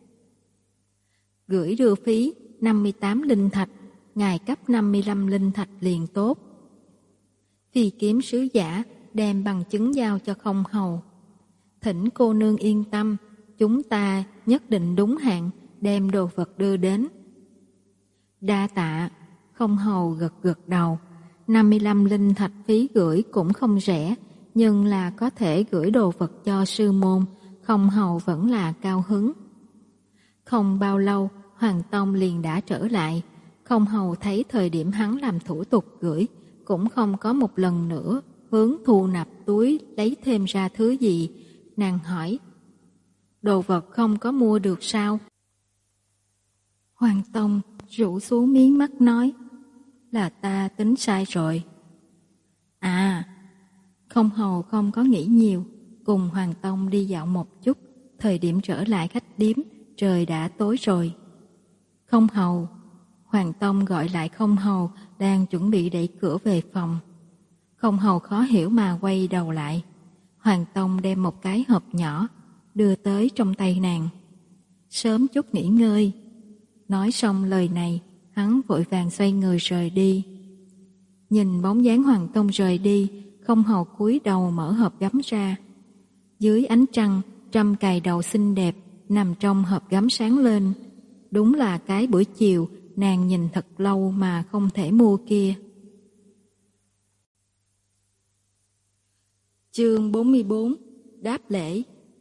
Gửi đưa phí năm mươi tám linh thạch, ngài cấp năm mươi lăm linh thạch liền tốt. Phi kiếm sứ giả đem bằng chứng giao cho không hầu. Thỉnh cô nương yên tâm, chúng ta nhất định đúng hạn đem đồ vật đưa đến. Đa tạ. Không hầu gật gật đầu. năm mươi lăm linh thạch phí gửi cũng không rẻ, nhưng là có thể gửi đồ vật cho sư môn, không hầu vẫn là cao hứng. Không bao lâu, Hoàng tông liền đã trở lại. Không hầu thấy thời điểm hắn làm thủ tục gửi, cũng không có một lần nữa hướng thu nạp túi lấy thêm ra thứ gì. Nàng hỏi: đồ vật không có mua được sao? Hoàng tông rũ xuống mí mắt nói: là ta tính sai rồi. À, không hầu không có nghĩ nhiều, cùng Hoàng tông đi dạo một chút. Thời điểm trở lại khách điếm, trời đã tối rồi. Không hầu. Hoàng tông gọi lại không hầu đang chuẩn bị đẩy cửa về phòng. Không hầu khó hiểu mà quay đầu lại. Hoàng tông đem một cái hộp nhỏ đưa tới trong tay nàng. Sớm chút nghỉ ngơi. Nói xong lời này, hắn vội vàng xoay người rời đi. Nhìn bóng dáng Hoàng tông rời đi, không hầu cúi đầu mở hộp gấm ra. Dưới ánh trăng, trăm cài đầu xinh đẹp nằm trong hộp gấm sáng lên. Đúng là cái buổi chiều nàng nhìn thật lâu mà không thể mua kia. Chương bốn mươi bốn. Đáp lễ.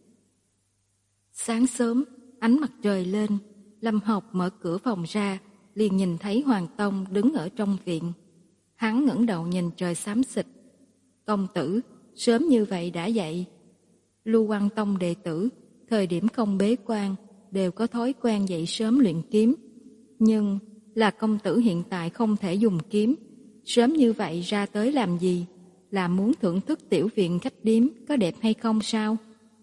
Sáng sớm, ánh mặt trời lên, Lâm Học mở cửa phòng ra, liền nhìn thấy Hoàng tông đứng ở trong viện. Hắn ngẩng đầu nhìn trời xám xịt. Công tử, sớm như vậy đã dậy. Lưu Quang tông đệ tử, thời điểm không bế quan, đều có thói quen dậy sớm luyện kiếm. Nhưng là công tử hiện tại không thể dùng kiếm. Sớm như vậy ra tới làm gì? Là muốn thưởng thức tiểu viện khách điếm có đẹp hay không sao?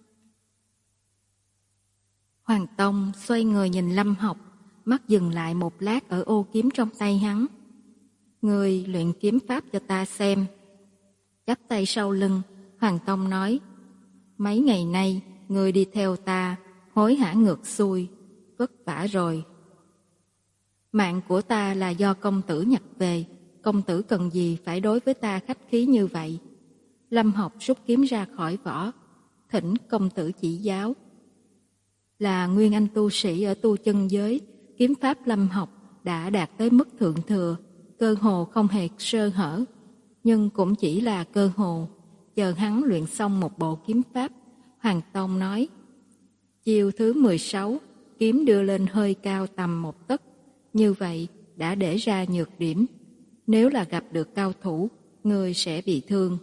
Hoàng tông xoay người nhìn Lâm Học, mắt dừng lại một lát ở ô kiếm trong tay hắn. Người luyện kiếm pháp cho ta xem. Chắp tay sau lưng, Hoàng tông nói: mấy ngày nay người đi theo ta, hối hả ngược xuôi, vất vả rồi. Mạng của ta là do công tử nhặt về, công tử cần gì phải đối với ta khách khí như vậy? Lâm Học rút kiếm ra khỏi vỏ, thỉnh công tử chỉ giáo. Là nguyên anh tu sĩ ở tu chân giới, kiếm pháp Lâm Học đã đạt tới mức thượng thừa, cơ hồ không hề sơ hở, nhưng cũng chỉ là cơ hồ. Chờ hắn luyện xong một bộ kiếm pháp, Hoàng Tông nói: chiêu thứ mười sáu, kiếm đưa lên hơi cao tầm một tấc, như vậy đã để ra nhược điểm. Nếu là gặp được cao thủ, người sẽ bị thương.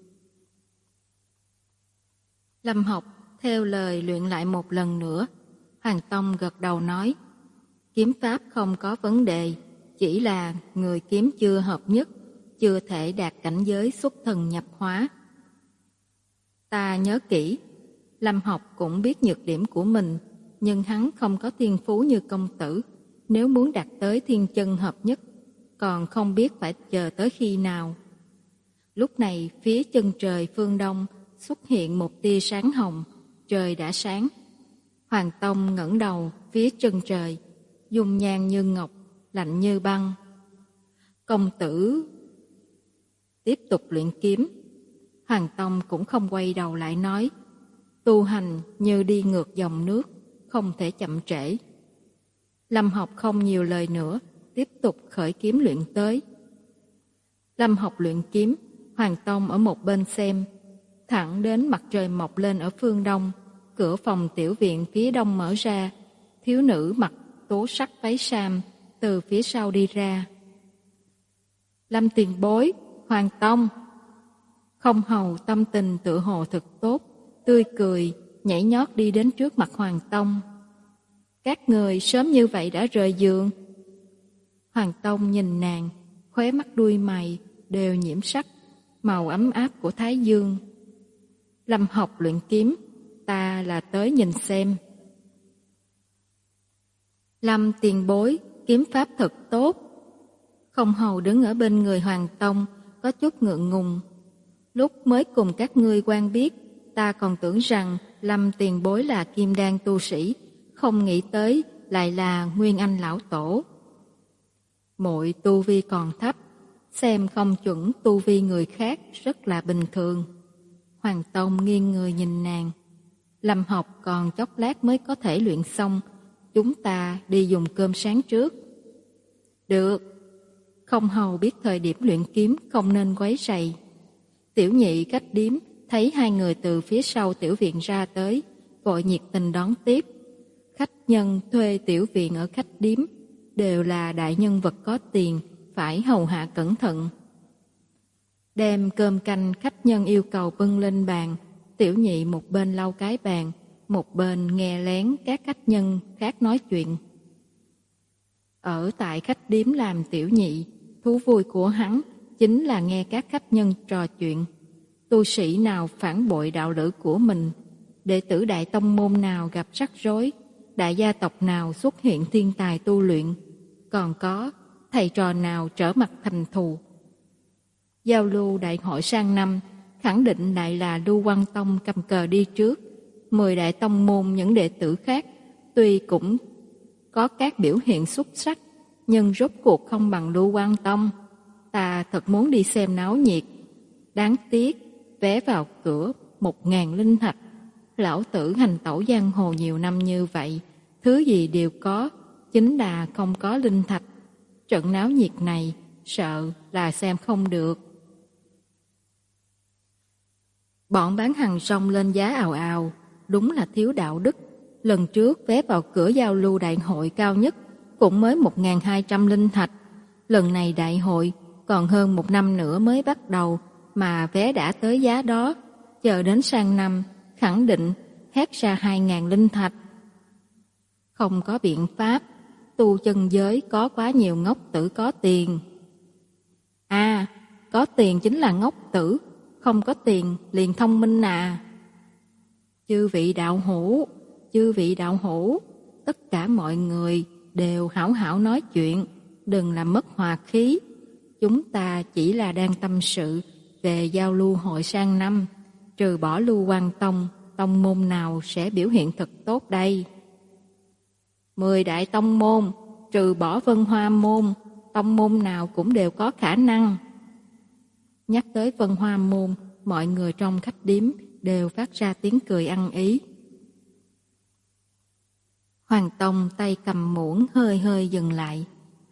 Lâm Học theo lời luyện lại một lần nữa. Hoàng Tông gật đầu nói: kiếm pháp không có vấn đề, chỉ là người kiếm chưa hợp nhất, chưa thể đạt cảnh giới xuất thần nhập hóa. Ta nhớ kỹ. Lâm Học cũng biết nhược điểm của mình, nhưng hắn không có thiên phú như công tử. Nếu muốn đạt tới thiên chân hợp nhất, còn không biết phải chờ tới khi nào. Lúc này phía chân trời phương đông xuất hiện một tia sáng hồng, trời đã sáng. Hoàng Tông ngẩng đầu phía chân trời, dung nhan như ngọc, lạnh như băng. Công tử tiếp tục luyện kiếm. Hoàng Tông cũng không quay đầu lại nói: tu hành như đi ngược dòng nước, không thể chậm trễ. Lâm Học không nhiều lời nữa, tiếp tục khởi kiếm luyện tới. Lâm Học luyện kiếm, Hoàng Tông ở một bên xem. Thẳng đến mặt trời mọc lên ở phương đông, cửa phòng tiểu viện phía đông mở ra, thiếu nữ mặc tố sắc váy sam từ phía sau đi ra. Lâm tiền bối, Hoàng Tông. Không hầu tâm tình tựa hồ thực tốt, tươi cười, nhảy nhót đi đến trước mặt Hoàng Tông. Các người sớm như vậy đã rời giường. Hoàng Tông nhìn nàng, khóe mắt đuôi mày đều nhiễm sắc, màu ấm áp của Thái Dương. Lâm Học luyện kiếm, ta là tới nhìn xem. Lâm tiền bối, kiếm pháp thật tốt. Không hầu đứng ở bên người Hoàng Tông, có chút ngượng ngùng. Lúc mới cùng các ngươi quen biết, ta còn tưởng rằng Lâm tiền bối là kim đan tu sĩ, không nghĩ tới lại là Nguyên Anh lão tổ. Muội tu vi còn thấp, xem không chuẩn tu vi người khác rất là bình thường. Hoàng Tông nghiêng người nhìn nàng. Lâm Học còn chốc lát mới có thể luyện xong, chúng ta đi dùng cơm sáng trước. Được. Không hầu biết thời điểm luyện kiếm không nên quấy rầy. Tiểu nhị khách điếm thấy hai người từ phía sau tiểu viện ra tới, vội nhiệt tình đón tiếp. Khách nhân thuê tiểu viện ở khách điếm đều là đại nhân vật có tiền, phải hầu hạ cẩn thận. Đem cơm canh khách nhân yêu cầu bưng lên bàn, tiểu nhị một bên lau cái bàn, một bên nghe lén các khách nhân khác nói chuyện. Ở tại khách điếm làm tiểu nhị, thú vui của hắn chính là nghe các khách nhân trò chuyện. Tu sĩ nào phản bội đạo lữ của mình, đệ tử đại tông môn nào gặp rắc rối, đại gia tộc nào xuất hiện thiên tài tu luyện, còn có thầy trò nào trở mặt thành thù. Giao lưu đại hội sang năm, khẳng định lại là Lưu Quang Tông cầm cờ đi trước. Mười đại tông môn những đệ tử khác, tuy cũng có các biểu hiện xuất sắc, nhưng rốt cuộc không bằng Lưu Quang Tông. Ta thật muốn đi xem náo nhiệt. Đáng tiếc, vé vào cửa một ngàn linh thạch. Lão tử hành tẩu giang hồ nhiều năm như vậy, thứ gì đều có, chính là không có linh thạch. Trận náo nhiệt này, sợ là xem không được. Bọn bán hàng rong lên giá ào ào, đúng là thiếu đạo đức. Lần trước vé vào cửa giao lưu đại hội cao nhất cũng mới một nghìn hai trăm linh thạch. Lần này đại hội còn hơn một năm nữa mới bắt đầu mà vé đã tới giá đó. Chờ đến sang năm khẳng định hét ra hai nghìn linh thạch. Không có biện pháp, tu chân giới có quá nhiều ngốc tử có tiền. À, có tiền chính là ngốc tử, không có tiền liền thông minh à. Chư vị đạo hữu, chư vị đạo hữu, tất cả mọi người đều hảo hảo nói chuyện, đừng làm mất hòa khí. Chúng ta chỉ là đang tâm sự về giao lưu hội sang năm, trừ bỏ Lưu Quang Tông, tông môn nào sẽ biểu hiện thật tốt đây? Mười đại tông môn, trừ bỏ Vân Hoa môn, tông môn nào cũng đều có khả năng. Nhắc tới Vân Hoa môn, mọi người trong khách điếm đều phát ra tiếng cười ăn ý. Hoàng Tông tay cầm muỗng hơi hơi dừng lại,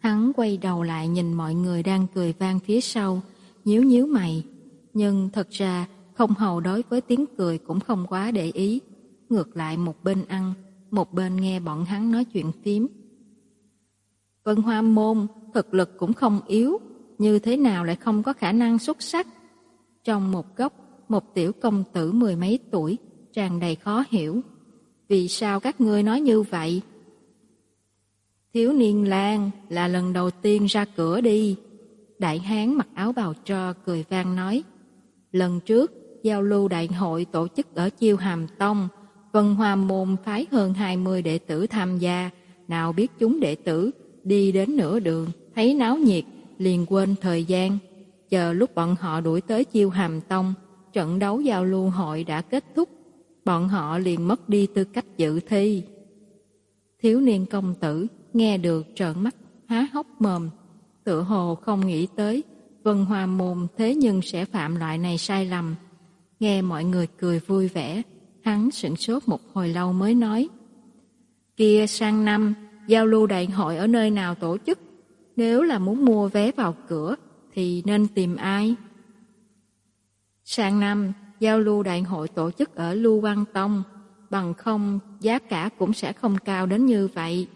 Hắn quay đầu lại nhìn mọi người đang cười vang phía sau, nhíu nhíu mày. Nhưng thật ra Không Hầu đối với tiếng cười cũng không quá để ý. Ngược lại một bên ăn, một bên nghe bọn hắn nói chuyện phím. Vân Hoa Môn thực lực cũng không yếu, như thế nào lại không có khả năng xuất sắc? Trong một góc, một tiểu công tử mười mấy tuổi, tràn đầy khó hiểu. Vì sao các ngươi nói như vậy? Thiếu niên lang là lần đầu tiên ra cửa đi. Đại hán mặc áo bào tro cười vang nói. Lần trước, giao lưu đại hội tổ chức ở Chiêu Hàm Tông, Vân Hoa Môn phái hơn hai mươi đệ tử tham gia. Nào biết chúng đệ tử đi đến nửa đường, thấy náo nhiệt, liền quên thời gian. Chờ lúc bọn họ đuổi tới Chiêu Hàm Tông, trận đấu giao lưu hội đã kết thúc. Bọn họ liền mất đi tư cách dự thi. Thiếu niên công tử nghe được trợn mắt há hốc mồm, tựa hồ không nghĩ tới Vân Hoa Môn thế nhưng sẽ phạm loại này sai lầm. Nghe mọi người cười vui vẻ, hắn sửng sốt một hồi lâu mới nói. Kia sang năm, giao lưu đại hội ở nơi nào tổ chức? Nếu là muốn mua vé vào cửa, thì nên tìm ai? Sang năm, giao lưu đại hội tổ chức ở Lưu Văn Tông, bằng không giá cả cũng sẽ không cao đến như vậy.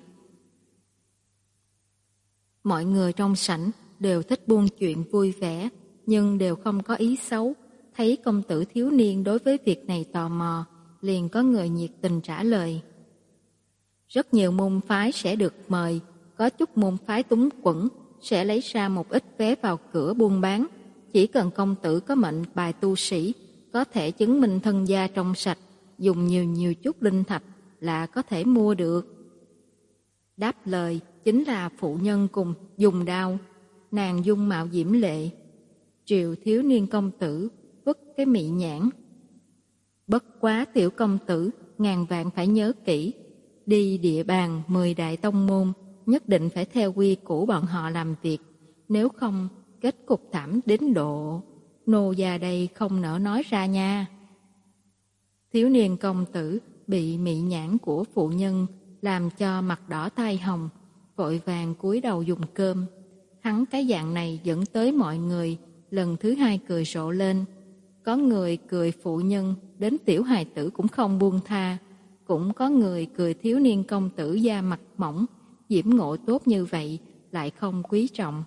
Mọi người trong sảnh đều thích buôn chuyện vui vẻ, nhưng đều không có ý xấu. Thấy công tử thiếu niên đối với việc này tò mò, liền có người nhiệt tình trả lời. Rất nhiều môn phái sẽ được mời, có chút môn phái túng quẫn sẽ lấy ra một ít vé vào cửa buôn bán. Chỉ cần công tử có mệnh bài tu sĩ, có thể chứng minh thân gia trong sạch, dùng nhiều nhiều chút linh thạch là có thể mua được. Đáp lời chính là phụ nhân cùng dùng đao, nàng dung mạo diễm lệ. Triệu thiếu niên công tử vứt cái mị nhãn. Bất quá tiểu công tử, ngàn vạn phải nhớ kỹ, đi địa bàn mười đại tông môn, nhất định phải theo quy củ bọn họ làm việc, nếu không kết cục thảm đến độ nô già đây không nỡ nói ra nha. Thiếu niên công tử bị mị nhãn của phụ nhân làm cho mặt đỏ tai hồng, vội vàng cúi đầu dùng cơm. Hắn cái dạng này dẫn tới mọi người lần thứ hai cười rộ lên. Có người cười phụ nhân, đến tiểu hài tử cũng không buông tha. Cũng có người cười thiếu niên công tử da mặt mỏng, diễm ngộ tốt như vậy, lại không quý trọng.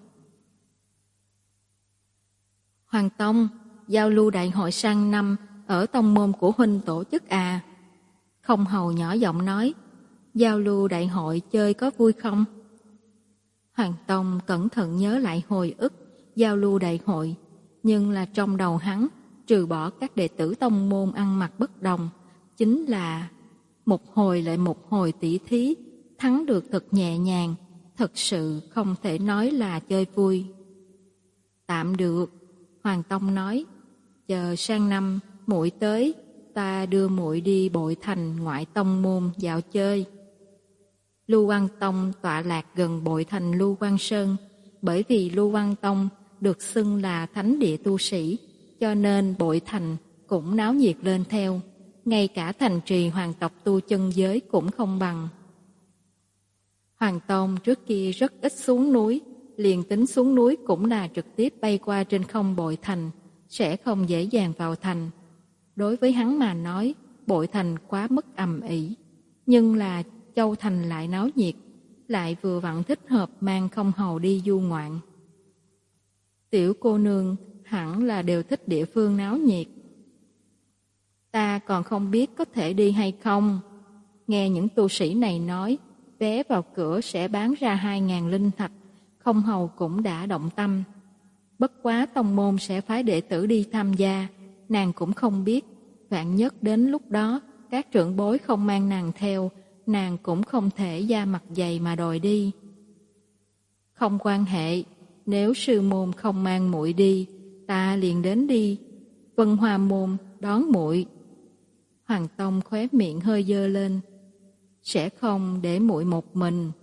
Hoàng Tông, giao lưu đại hội sang năm ở tông môn của huynh tổ chức à? Không Hầu nhỏ giọng nói, giao lưu đại hội chơi có vui không? Hoàng Tông cẩn thận nhớ lại hồi ức giao lưu đại hội, nhưng là trong đầu hắn, trừ bỏ các đệ tử tông môn ăn mặc bất đồng, chính là một hồi lại một hồi tỷ thí, thắng được thật nhẹ nhàng, thật sự không thể nói là chơi vui. Tạm được, Hoàng Tông nói, chờ sang năm muội tới, ta đưa muội đi Bội Thành ngoại tông môn dạo chơi. Lưu Văn Tông tọa lạc gần Bội Thành Lưu Văn Sơn, bởi vì Lưu Văn Tông được xưng là thánh địa tu sĩ, cho nên Bội Thành cũng náo nhiệt lên theo, ngay cả thành trì hoàng tộc tu chân giới cũng không bằng. Hoàng Tông trước kia rất ít xuống núi, liền tính xuống núi cũng là trực tiếp bay qua trên không Bội Thành, sẽ không dễ dàng vào thành. Đối với hắn mà nói, Bội Thành quá mức ầm ĩ, nhưng là Châu Thành lại náo nhiệt, lại vừa vặn thích hợp mang Không Hầu đi du ngoạn. Tiểu cô nương hẳn là đều thích địa phương náo nhiệt. Ta còn không biết có thể đi hay không. Nghe những tu sĩ này nói, vé vào cửa sẽ bán ra hai ngàn linh thạch, Không Hầu cũng đã động tâm. Bất quá tông môn sẽ phái đệ tử đi tham gia, nàng cũng không biết. Vạn nhất đến lúc đó, các trưởng bối không mang nàng theo, nàng cũng không thể da mặt dày mà đòi đi. Không quan hệ, nếu sư môn không mang muội đi, ta liền đến đi. Vân Hoa môn đón muội. Hoàng Tông khóe miệng hơi dơ lên, sẽ không để muội một mình.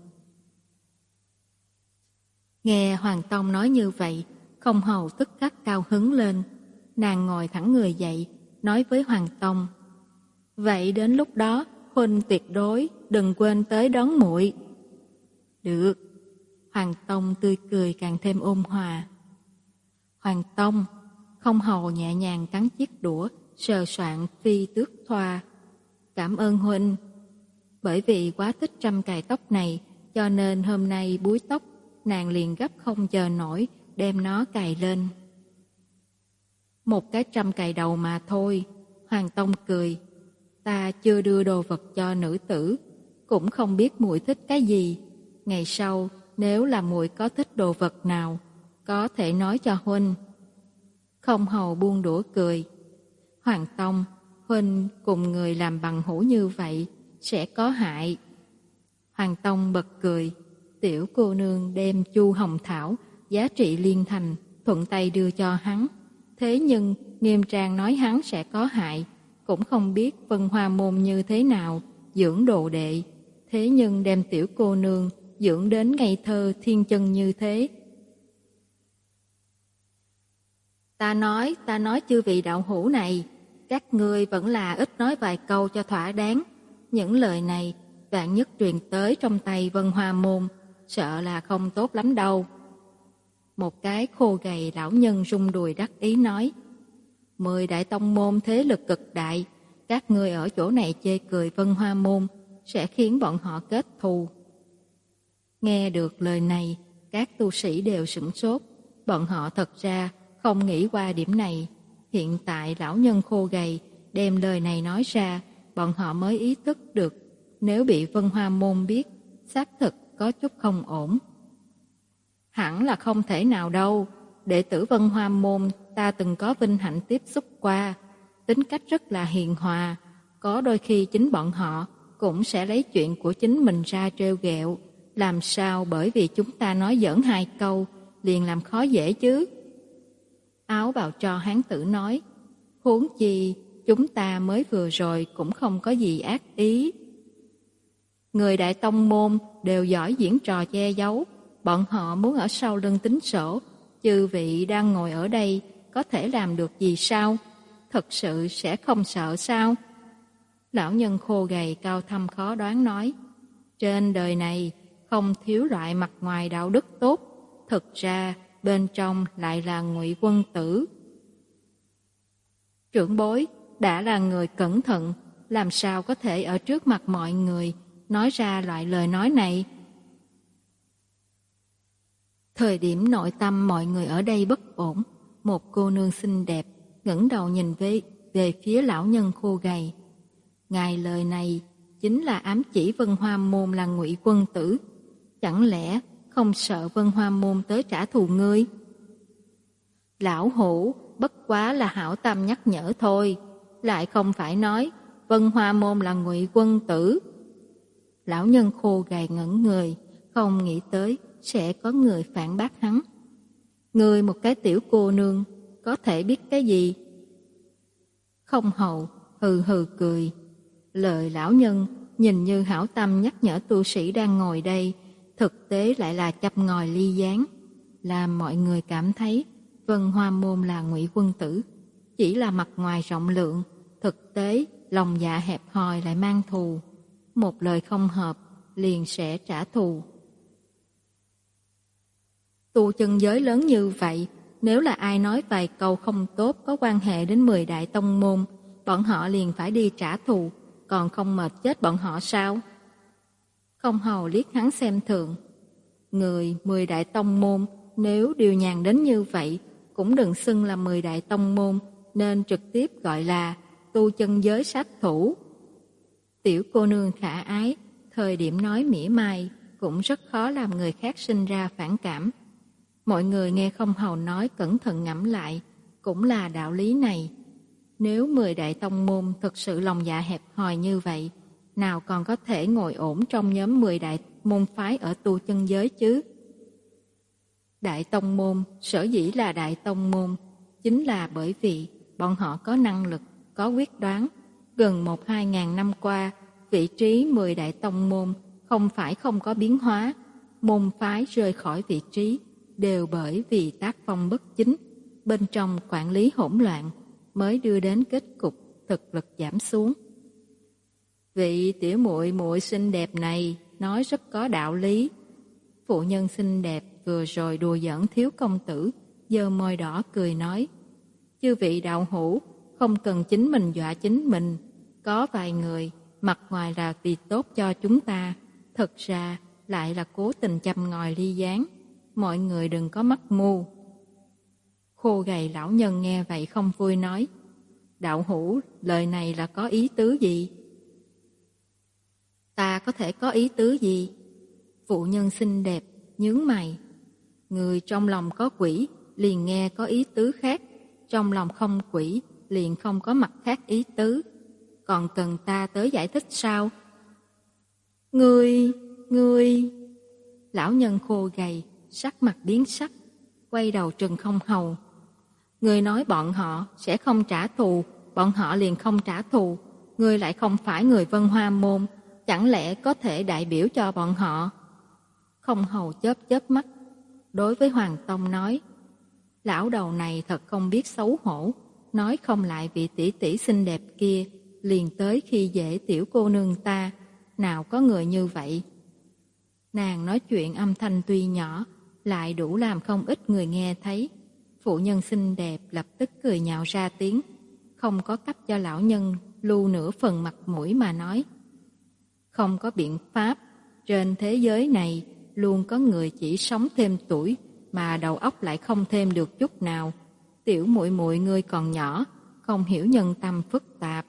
Nghe Hoàng Tông nói như vậy, Không Hầu tức khắc cao hứng lên. Nàng ngồi thẳng người dậy, nói với Hoàng Tông, vậy đến lúc đó huynh tuyệt đối đừng quên tới đón muội. Được. Hoàng Tông tươi cười càng thêm ôn hòa. Hoàng Tông, Không Hầu nhẹ nhàng cắn chiếc đũa, sờ soạn phi tước thoa. Cảm ơn huynh. Bởi vì quá thích trăm cài tóc này, cho nên hôm nay búi tóc, nàng liền gấp không chờ nổi, đem nó cài lên. Một cái trăm cài đầu mà thôi. Hoàng Tông cười. Ta chưa đưa đồ vật cho nữ tử, cũng không biết muội thích cái gì. Ngày sau, nếu là muội có thích đồ vật nào, có thể nói cho huynh. Không Hầu buông đũa cười. Hoàng Tông, huynh cùng người làm bằng hữu như vậy sẽ có hại. Hoàng Tông bật cười. Tiểu cô nương đem chu hồng thảo giá trị liên thành thuận tay đưa cho hắn. Thế nhưng nghiêm trang nói hắn sẽ có hại, cũng không biết Vân Hoa môn như thế nào dưỡng đồ đệ. Thế nhưng đem tiểu cô nương dưỡng đến ngây thơ thiên chân như thế. Ta nói, ta nói chư vị đạo hữu này, các ngươi vẫn là ít nói vài câu cho thỏa đáng. Những lời này vạn nhất truyền tới trong tay Vân Hoa môn, sợ là không tốt lắm đâu. Một cái khô gầy lão nhân rung đùi đắc ý nói. Mười đại tông môn thế lực cực đại, các ngươi ở chỗ này chê cười Vân Hoa môn sẽ khiến bọn họ kết thù. Nghe được lời này, các tu sĩ đều sửng sốt. Bọn họ thật ra không nghĩ qua điểm này. Hiện tại lão nhân khô gầy đem lời này nói ra, bọn họ mới ý thức được nếu bị Vân Hoa môn biết, xác thực có chút không ổn. Hẳn là không thể nào đâu. Đệ tử Vân Hoa môn ta từng có vinh hạnh tiếp xúc qua, tính cách rất là hiền hòa. Có đôi khi chính bọn họ cũng sẽ lấy chuyện của chính mình ra trêu ghẹo. Làm sao bởi vì chúng ta nói giỡn hai câu liền làm khó dễ chứ? Áo bào cho hán tử nói. Huống chi chúng ta mới vừa rồi cũng không có gì ác ý. Người đại tông môn đều giỏi diễn trò che giấu. Bọn họ muốn ở sau lưng tính sổ. Chư vị đang ngồi ở đây có thể làm được gì sao? Thật sự sẽ không sợ sao? Lão nhân khô gầy cao thâm khó đoán nói. Trên đời này không thiếu loại mặt ngoài đạo đức tốt, thực ra bên trong lại là ngụy quân tử. Trưởng bối đã là người cẩn thận, làm sao có thể ở trước mặt mọi người nói ra loại lời nói này? Thời điểm nội tâm mọi người ở đây bất ổn, một cô nương xinh đẹp ngẩng đầu nhìn về, về phía lão nhân khô gầy. Ngài lời này chính là ám chỉ Vân Hoa môn là ngụy quân tử. Chẳng lẽ không sợ Vân Hoa môn tới trả thù ngươi? Lão hủ bất quá là hảo tâm nhắc nhở thôi, lại không phải nói Vân Hoa môn là ngụy quân tử. Lão nhân khô gầy ngẩn người, không nghĩ tới sẽ có người phản bác hắn. Ngươi một cái tiểu cô nương có thể biết cái gì? Không Hầu hừ hừ cười. Lời lão nhân nhìn như hảo tâm nhắc nhở tu sĩ đang ngồi đây, thực tế lại là châm ngòi ly gián, làm mọi người cảm thấy Vân Hoa môn là ngụy quân tử, chỉ là mặt ngoài rộng lượng, thực tế lòng dạ hẹp hòi lại mang thù. Một lời không hợp liền sẽ trả thù. Tu chân giới lớn như vậy, nếu là ai nói vài câu không tốt có quan hệ đến mười đại tông môn, bọn họ liền phải đi trả thù, còn không mệt chết bọn họ sao? Không Hầu liếc hắn xem thường. Người mười đại tông môn nếu điều nhàn đến như vậy, cũng đừng xưng là mười đại tông môn, nên trực tiếp gọi là tu chân giới sát thủ. Tiểu cô nương khả ái, thời điểm nói mỉa mai cũng rất khó làm người khác sinh ra phản cảm. Mọi người nghe Không Hầu nói cẩn thận ngẫm lại, cũng là đạo lý này. Nếu mười đại tông môn thực sự lòng dạ hẹp hòi như vậy, nào còn có thể ngồi ổn trong nhóm mười đại môn phái ở tu chân giới chứ? Đại tông môn sở dĩ là đại tông môn, chính là bởi vì bọn họ có năng lực, có quyết đoán. Gần một hai ngàn năm qua, vị trí mười đại tông môn không phải không có biến hóa, môn phái rơi khỏi vị trí đều bởi vì tác phong bất chính, bên trong quản lý hỗn loạn mới đưa đến kết cục thực lực giảm xuống. Vị tiểu muội muội xinh đẹp này nói rất có đạo lý. phụ nhân xinh đẹp vừa rồi đùa giỡn thiếu công tử, giơ môi đỏ cười nói: "Chư vị đạo hữu, không cần chính mình dọa chính mình, có vài người mặt ngoài là vì tốt cho chúng ta, thực ra lại là cố tình châm ngòi ly gián, mọi người đừng có mắc mưu." Khô gầy lão nhân nghe vậy không vui nói: "Đạo hữu, lời này là có ý tứ gì?" "Ta có thể có ý tứ gì?" Phụ nhân xinh đẹp nhướng mày: "Người trong lòng có quỷ, liền nghe có ý tứ khác, trong lòng không quỷ, liền không có mặt khác ý tứ. Còn cần ta tới giải thích sao?" Ngươi, ngươi... Lão nhân khô gầy, sắc mặt biến sắc, quay đầu trừng Không Hầu: "Ngươi nói bọn họ sẽ không trả thù, bọn họ liền không trả thù. Ngươi lại không phải người Vân Hoa Môn, chẳng lẽ có thể đại biểu cho bọn họ?" Không Hầu chớp chớp mắt, đối với Hoàng Tông nói: "Lão đầu này thật không biết xấu hổ, nói không lại vị tỷ tỷ xinh đẹp kia, liền tới khi dễ tiểu cô nương ta, nào có người như vậy." Nàng nói chuyện âm thanh tuy nhỏ, lại đủ làm không ít người nghe thấy. Phụ nhân xinh đẹp lập tức cười nhạo ra tiếng, không có cấp cho lão nhân lưu nửa phần mặt mũi mà nói: "Không có biện pháp, trên thế giới này luôn có người chỉ sống thêm tuổi mà đầu óc lại không thêm được chút nào. Tiểu muội muội ngươi còn nhỏ, không hiểu nhân tâm phức tạp."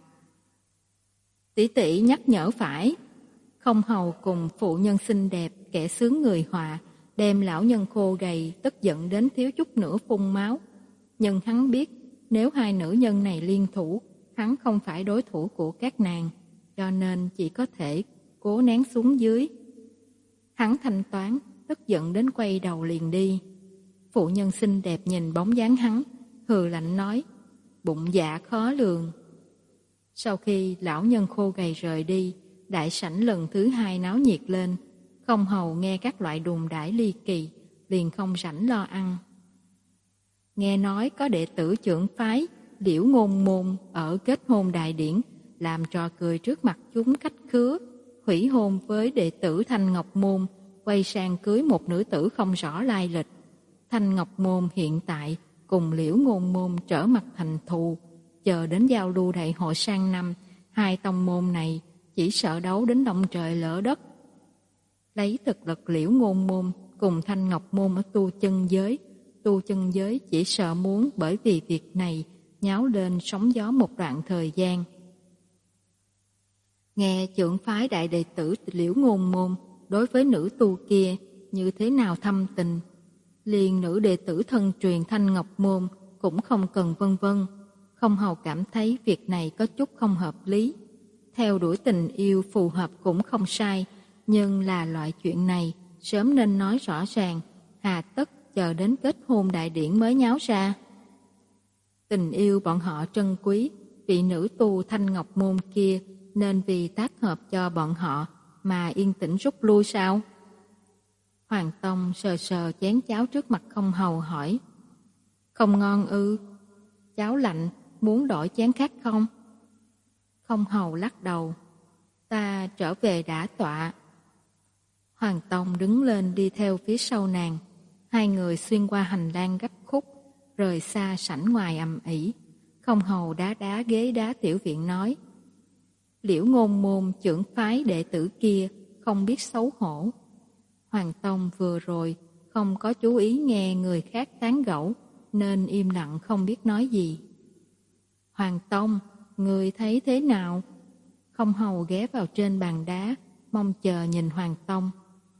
"Tỷ tỷ nhắc nhở phải." Không Hầu cùng phụ nhân xinh đẹp kẻ sướng người họa, đem lão nhân khô gầy tức giận đến thiếu chút nữa phun máu. Nhưng hắn biết, nếu hai nữ nhân này liên thủ, hắn không phải đối thủ của các nàng, cho nên chỉ có thể cố nén xuống dưới. Hắn thanh toán, tức giận đến quay đầu liền đi. Phụ nhân xinh đẹp nhìn bóng dáng hắn, hừ lạnh nói: "Bụng dạ khó lường." Sau khi lão nhân khô gầy rời đi, đại sảnh lần thứ hai náo nhiệt lên. Không Hầu nghe các loại đùn đãi ly kỳ, liền không rảnh lo ăn. Nghe nói có đệ tử trưởng phái Liễu Ngôn Môn ở kết hôn đại điển, làm trò cười trước mặt chúng khách khứa, hủy hôn với đệ tử Thanh Ngọc Môn, quay sang cưới một nữ tử không rõ lai lịch. Thanh Ngọc Môn hiện tại cùng Liễu Ngôn Môn trở mặt thành thù, chờ đến giao lưu đại hội sang năm, hai tông môn này chỉ sợ đấu đến động trời lỡ đất. Lấy thực lực Liễu Ngôn Môn cùng Thanh Ngọc Môn ở tu chân giới, tu chân giới chỉ sợ muốn bởi vì việc này nháo lên sóng gió một đoạn thời gian. Nghe trưởng phái đại đệ tử Liễu Ngôn Môn đối với nữ tu kia như thế nào thâm tình, liền nữ đệ tử thân truyền Thanh Ngọc Môn cũng không cần vân vân. Không Hầu cảm thấy việc này có chút không hợp lý. Theo đuổi tình yêu phù hợp cũng không sai, nhưng là loại chuyện này sớm nên nói rõ ràng, hà tất chờ đến kết hôn đại điển mới nháo ra. Tình yêu bọn họ trân quý, vị nữ tu Thanh Ngọc Môn kia nên vì tác hợp cho bọn họ mà yên tĩnh rút lui sao? Hoàng Tông sờ sờ chén cháo trước mặt Không Hầu hỏi: "Không ngon ư? Cháo lạnh, muốn đổi chén khác không?" Không Hầu lắc đầu: "Ta trở về đã tọa." Hoàng Tông đứng lên đi theo phía sau nàng. Hai người xuyên qua hành lang gấp khúc, rời xa sảnh ngoài ầm ĩ. Không Hầu đá đá ghế đá tiểu viện nói: "Liễu Ngôn Môn trưởng phái đệ tử kia không biết xấu hổ." Hoàng Tông vừa rồi không có chú ý nghe người khác tán gẫu, nên im lặng không biết nói gì. "Hoàng Tông, người thấy thế nào?" Không Hầu ghé vào trên bàn đá, mong chờ nhìn Hoàng Tông.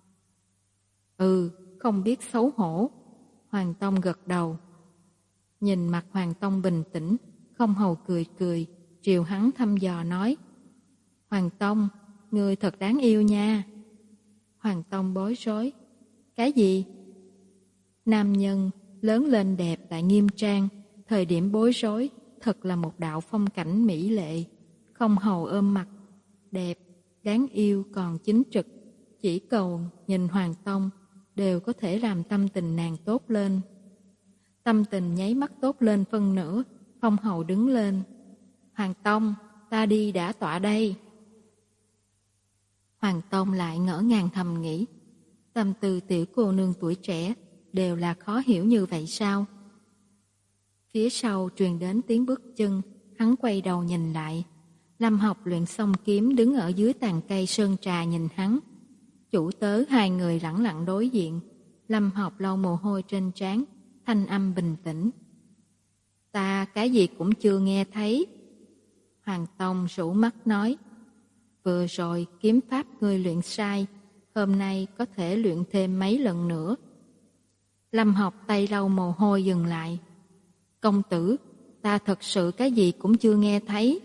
"Ừ, không biết xấu hổ." Hoàng Tông gật đầu. Nhìn mặt Hoàng Tông bình tĩnh, Không Hầu cười cười, triều hắn thăm dò nói: "Hoàng Tông, người thật đáng yêu nha." Hoàng Tông bối rối: "Cái gì?" Nam nhân lớn lên đẹp lại nghiêm trang, thời điểm bối rối thật là một đạo phong cảnh mỹ lệ. Không Hầu ôm mặt: "Đẹp, đáng yêu còn chính trực, chỉ cầu nhìn Hoàng Tông đều có thể làm tâm tình nàng tốt lên." Tâm tình nháy mắt tốt lên phân nửa. Không Hầu đứng lên: "Hoàng Tông, ta đi đã tọa đây." Hoàng Tông lại ngỡ ngàng thầm nghĩ: Tâm tư tiểu cô nương tuổi trẻ đều là khó hiểu như vậy sao? Phía sau truyền đến tiếng bước chân, hắn quay đầu nhìn lại. Lâm Học luyện xong kiếm đứng ở dưới tàn cây sơn trà nhìn hắn. Chủ tớ hai người lẳng lặng đối diện. Lâm Học lau mồ hôi trên trán, thanh âm bình tĩnh. Ta cái gì cũng chưa nghe thấy. Hoàng Tông rủ mắt nói. Vừa rồi kiếm pháp ngươi luyện sai, hôm nay có thể luyện thêm mấy lần nữa. Lâm Học tay lau mồ hôi dừng lại. Công tử, ta thật sự cái gì cũng chưa nghe thấy.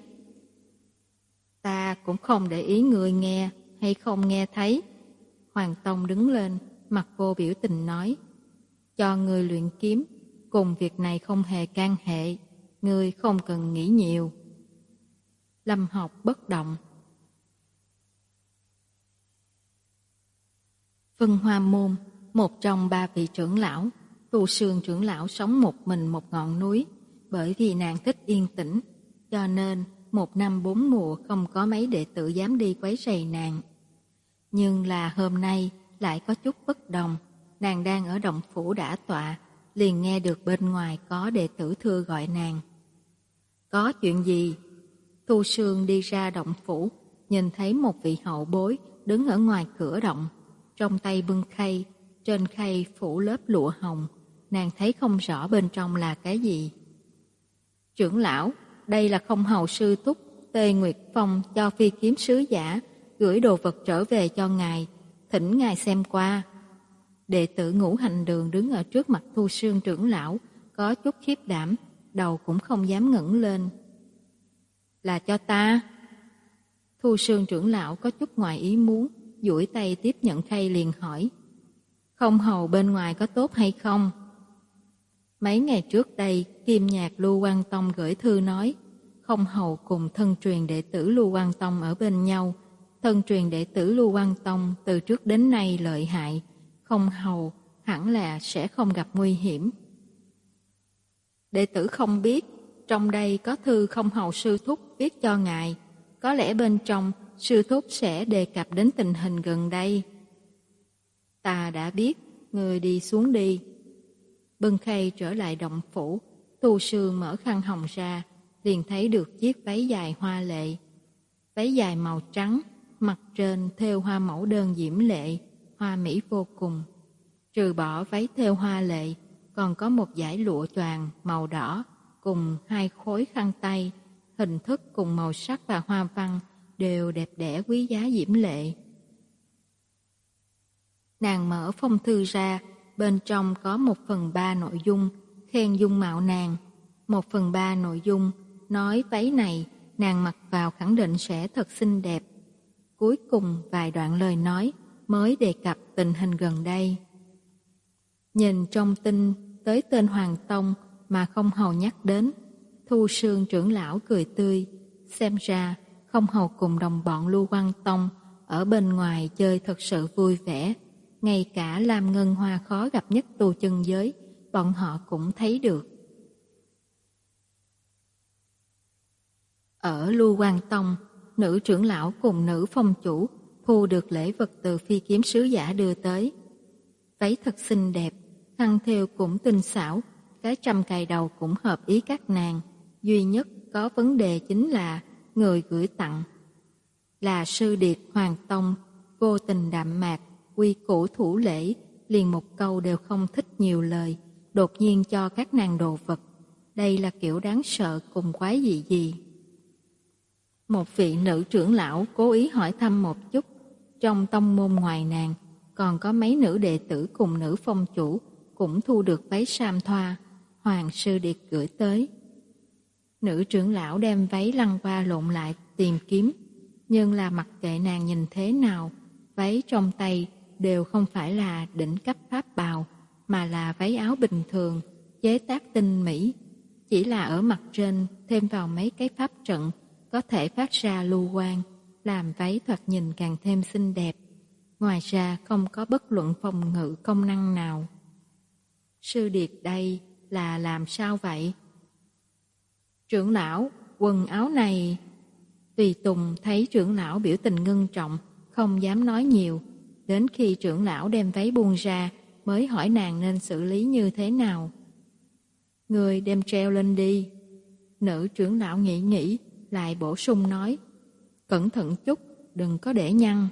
Ta cũng không để ý người nghe hay không nghe thấy. Hoàng Tông đứng lên, mặt vô biểu tình nói. Cho người luyện kiếm, cùng việc này không hề can hệ, người không cần nghĩ nhiều. Lâm Học bất động. Vân Hoa Môn, một trong ba vị trưởng lão, Tu Sương trưởng lão sống một mình một ngọn núi, bởi vì nàng thích yên tĩnh, cho nên một năm bốn mùa không có mấy đệ tử dám đi quấy rầy nàng. Nhưng là hôm nay lại có chút bất đồng, nàng đang ở động phủ đả tọa, liền nghe được bên ngoài có đệ tử thưa gọi nàng. Có chuyện gì? Tu Sương đi ra động phủ, nhìn thấy một vị hậu bối đứng ở ngoài cửa động, trong tay bưng khay, trên khay phủ lớp lụa hồng, nàng thấy không rõ bên trong là cái gì. Trưởng lão, đây là không hầu sư túc Tê Nguyệt Phong cho phi kiếm sứ giả gửi đồ vật trở về cho ngài, thỉnh ngài xem qua. Đệ tử Ngũ Hành Đường đứng ở trước mặt Thu Sương trưởng lão, có chút khiếp đảm, đầu cũng không dám ngẩng lên. Là cho ta. Thu Sương trưởng lão có chút ngoài ý muốn, duỗi tay tiếp nhận khay liền hỏi. Không hầu bên ngoài có tốt hay không? Mấy ngày trước đây, Kim Nhạc Lưu Quang Tông gửi thư nói, không hầu cùng thân truyền đệ tử Lưu Quang Tông ở bên nhau. Thân truyền đệ tử Lưu Quang Tông từ trước đến nay lợi hại, không hầu hẳn là sẽ không gặp nguy hiểm. Đệ tử không biết, trong đây có thư không hầu sư thúc viết cho ngài, có lẽ bên trong sư thúc sẽ đề cập đến tình hình gần đây. Ta đã biết, người đi xuống đi. Bưng khay trở lại động phủ, Tu Sương mở khăn hồng ra, liền thấy được chiếc váy dài hoa lệ. Váy dài màu trắng, mặt trên thêu hoa mẫu đơn diễm lệ, hoa mỹ vô cùng. Trừ bỏ váy thêu hoa lệ, còn có một dải lụa choàng màu đỏ cùng hai khối khăn tay, hình thức cùng màu sắc và hoa văn đều đẹp đẽ quý giá diễm lệ. Nàng mở phong thư ra, bên trong có một phần ba nội dung khen dung mạo nàng, một phần ba nội dung nói váy này nàng mặc vào khẳng định sẽ thật xinh đẹp. Cuối cùng vài đoạn lời nói mới đề cập tình hình gần đây. Nhìn trong tin tới tên Hoàng Tông mà không hầu nhắc đến, Thu Sương trưởng lão cười tươi, xem ra không hầu cùng đồng bọn Lưu Quang Tông ở bên ngoài chơi thật sự vui vẻ. Ngay cả Lam Ngân Hoa khó gặp nhất tu chân giới, bọn họ cũng thấy được. Ở Lưu Quang Tông, nữ trưởng lão cùng nữ phong chủ thu được lễ vật từ phi kiếm sứ giả đưa tới. Váy thật xinh đẹp, khăn thêu cũng tinh xảo, cái trầm cài đầu cũng hợp ý các nàng. Duy nhất có vấn đề chính là người gửi tặng là sư điệt Hoàng Tông, vô tình đạm mạc, quy củ thủ lễ, liền một câu đều không thích nhiều lời, đột nhiên cho các nàng đồ vật. Đây là kiểu đáng sợ cùng quái dị gì? Một vị nữ trưởng lão cố ý hỏi thăm một chút, trong tông môn ngoài nàng, còn có mấy nữ đệ tử cùng nữ phong chủ cũng thu được váy sam thoa, Hoàng sư điệt gửi tới. Nữ trưởng lão đem váy lăn qua lộn lại tìm kiếm, nhưng là mặc kệ nàng nhìn thế nào, váy trong tay đều không phải là đỉnh cấp pháp bào, mà là váy áo bình thường, chế tác tinh mỹ. Chỉ là ở mặt trên thêm vào mấy cái pháp trận có thể phát ra lưu quang, làm váy thoạt nhìn càng thêm xinh đẹp. Ngoài ra không có bất luận phòng ngự công năng nào. Sư điệt đây là làm sao vậy? Trưởng lão, quần áo này... Tùy Tùng thấy trưởng lão biểu tình ngưng trọng, không dám nói nhiều. Đến khi trưởng lão đem váy buông ra, mới hỏi nàng nên xử lý như thế nào. Người đem treo lên đi. Nữ trưởng lão nghĩ nghĩ, lại bổ sung nói, cẩn thận chút, đừng có để nhăn.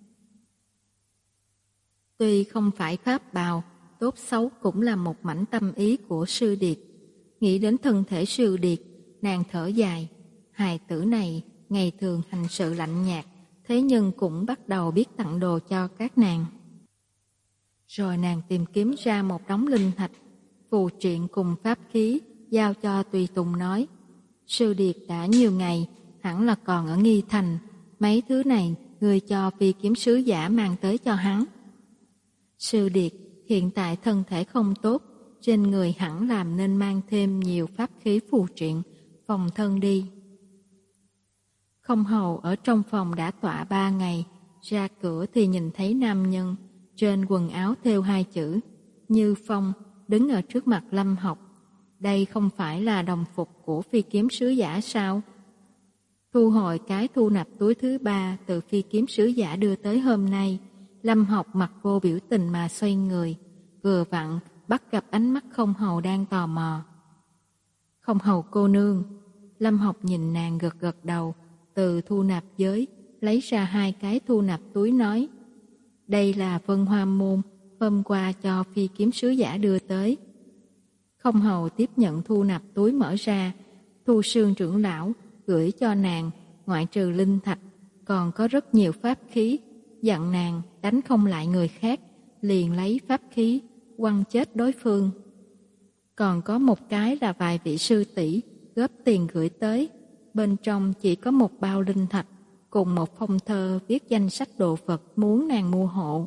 Tuy không phải pháp bào, tốt xấu cũng là một mảnh tâm ý của Sư Điệt. Nghĩ đến thân thể Sư Điệt, nàng thở dài. Hài tử này ngày thường hành sự lạnh nhạt, thế nhưng cũng bắt đầu biết tặng đồ cho các nàng. Rồi nàng tìm kiếm ra một đống linh thạch, phù triện cùng pháp khí, giao cho Tùy Tùng nói, Sư Điệt đã nhiều ngày, hẳn là còn ở Nghi Thành, mấy thứ này người cho Phi Kiếm Sứ Giả mang tới cho hắn. Sư Điệt hiện tại thân thể không tốt, trên người hẳn làm nên mang thêm nhiều pháp khí phù triện, phòng thân đi. Không hầu ở trong phòng đã tọa ba ngày, ra cửa thì nhìn thấy nam nhân, trên quần áo thêu hai chữ, Như Phong, đứng ở trước mặt Lâm Học. Đây không phải là đồng phục của Phi Kiếm Sứ Giả sao? Thu hồi cái thu nạp túi thứ ba từ Phi Kiếm Sứ Giả đưa tới hôm nay, Lâm Học mặt vô biểu tình mà xoay người, vừa vặn bắt gặp ánh mắt Không hầu đang tò mò. Không hầu cô nương. Lâm Học nhìn nàng gật gật đầu, từ thu nạp giới lấy ra hai cái thu nạp túi nói, đây là Vân Hoa Môn hôm qua cho Phi Kiếm Sứ Giả đưa tới. Không hầu tiếp nhận thu nạp túi mở ra, Thu Sương trưởng lão gửi cho nàng ngoại trừ linh thạch còn có rất nhiều pháp khí, dặn nàng đánh không lại người khác liền lấy pháp khí quăng chết đối phương. Còn có một cái là vài vị sư tỷ góp tiền gửi tới, bên trong chỉ có một bao linh thạch cùng một phong thơ viết danh sách đồ vật muốn nàng mua hộ.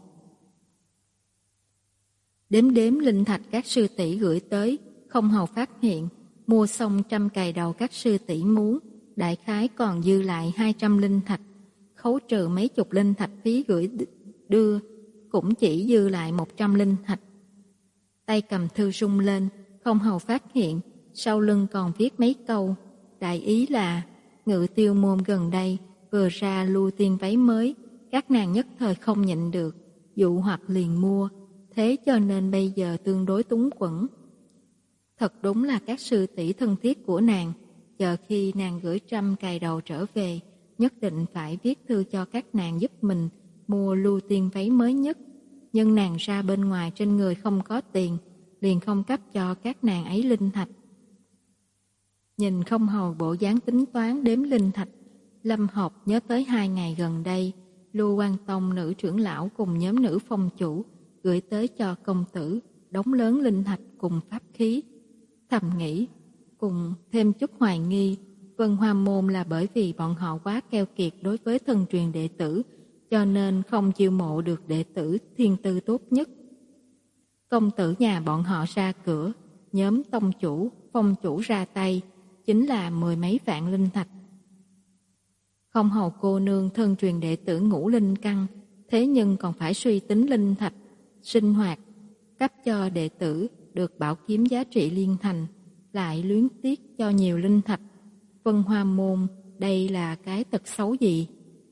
Đếm đếm linh thạch các sư tỷ gửi tới, Không hầu phát hiện mua xong trăm cài đầu các sư tỷ muốn, đại khái còn dư lại hai trăm linh thạch, khấu trừ mấy chục linh thạch phí gửi đưa, cũng chỉ dư lại một trăm linh thạch. Tay cầm thư rung lên, Không hầu phát hiện sau lưng còn viết mấy câu, đại ý là Ngự Tiêu môn gần đây vừa ra lưu tiên váy mới, các nàng nhất thời không nhịn được, dụ hoặc liền mua, thế cho nên bây giờ tương đối túng quẫn. Thật đúng là các sư tỷ thân thiết của nàng, chờ khi nàng gửi trăm cài đầu trở về, nhất định phải viết thư cho các nàng giúp mình mua lưu tiên váy mới nhất. Nhưng nàng ra bên ngoài trên người không có tiền, liền không cấp cho các nàng ấy linh thạch. Nhìn Không hầu bộ dáng tính toán đếm linh thạch, Lâm Học nhớ tới hai ngày gần đây, Lưu Quan Tông nữ trưởng lão cùng nhóm nữ phong chủ gửi tới cho công tử đống lớn linh thạch cùng pháp khí. Thầm nghĩ, cùng thêm chút hoài nghi, Vân Hoa Môn là bởi vì bọn họ quá keo kiệt đối với thân truyền đệ tử, cho nên không chiêu mộ được đệ tử thiên tư tốt nhất. Công tử nhà bọn họ ra cửa, nhóm tông chủ, phong chủ ra tay, chính là mười mấy vạn linh thạch. Không hầu cô nương thân truyền đệ tử ngũ linh căn, thế nhưng còn phải suy tính linh thạch, sinh hoạt, cấp cho đệ tử được bảo kiếm giá trị liên thành, lại luyến tiếc cho nhiều linh thạch. Vân Hoa Môn, đây là cái tật xấu gì?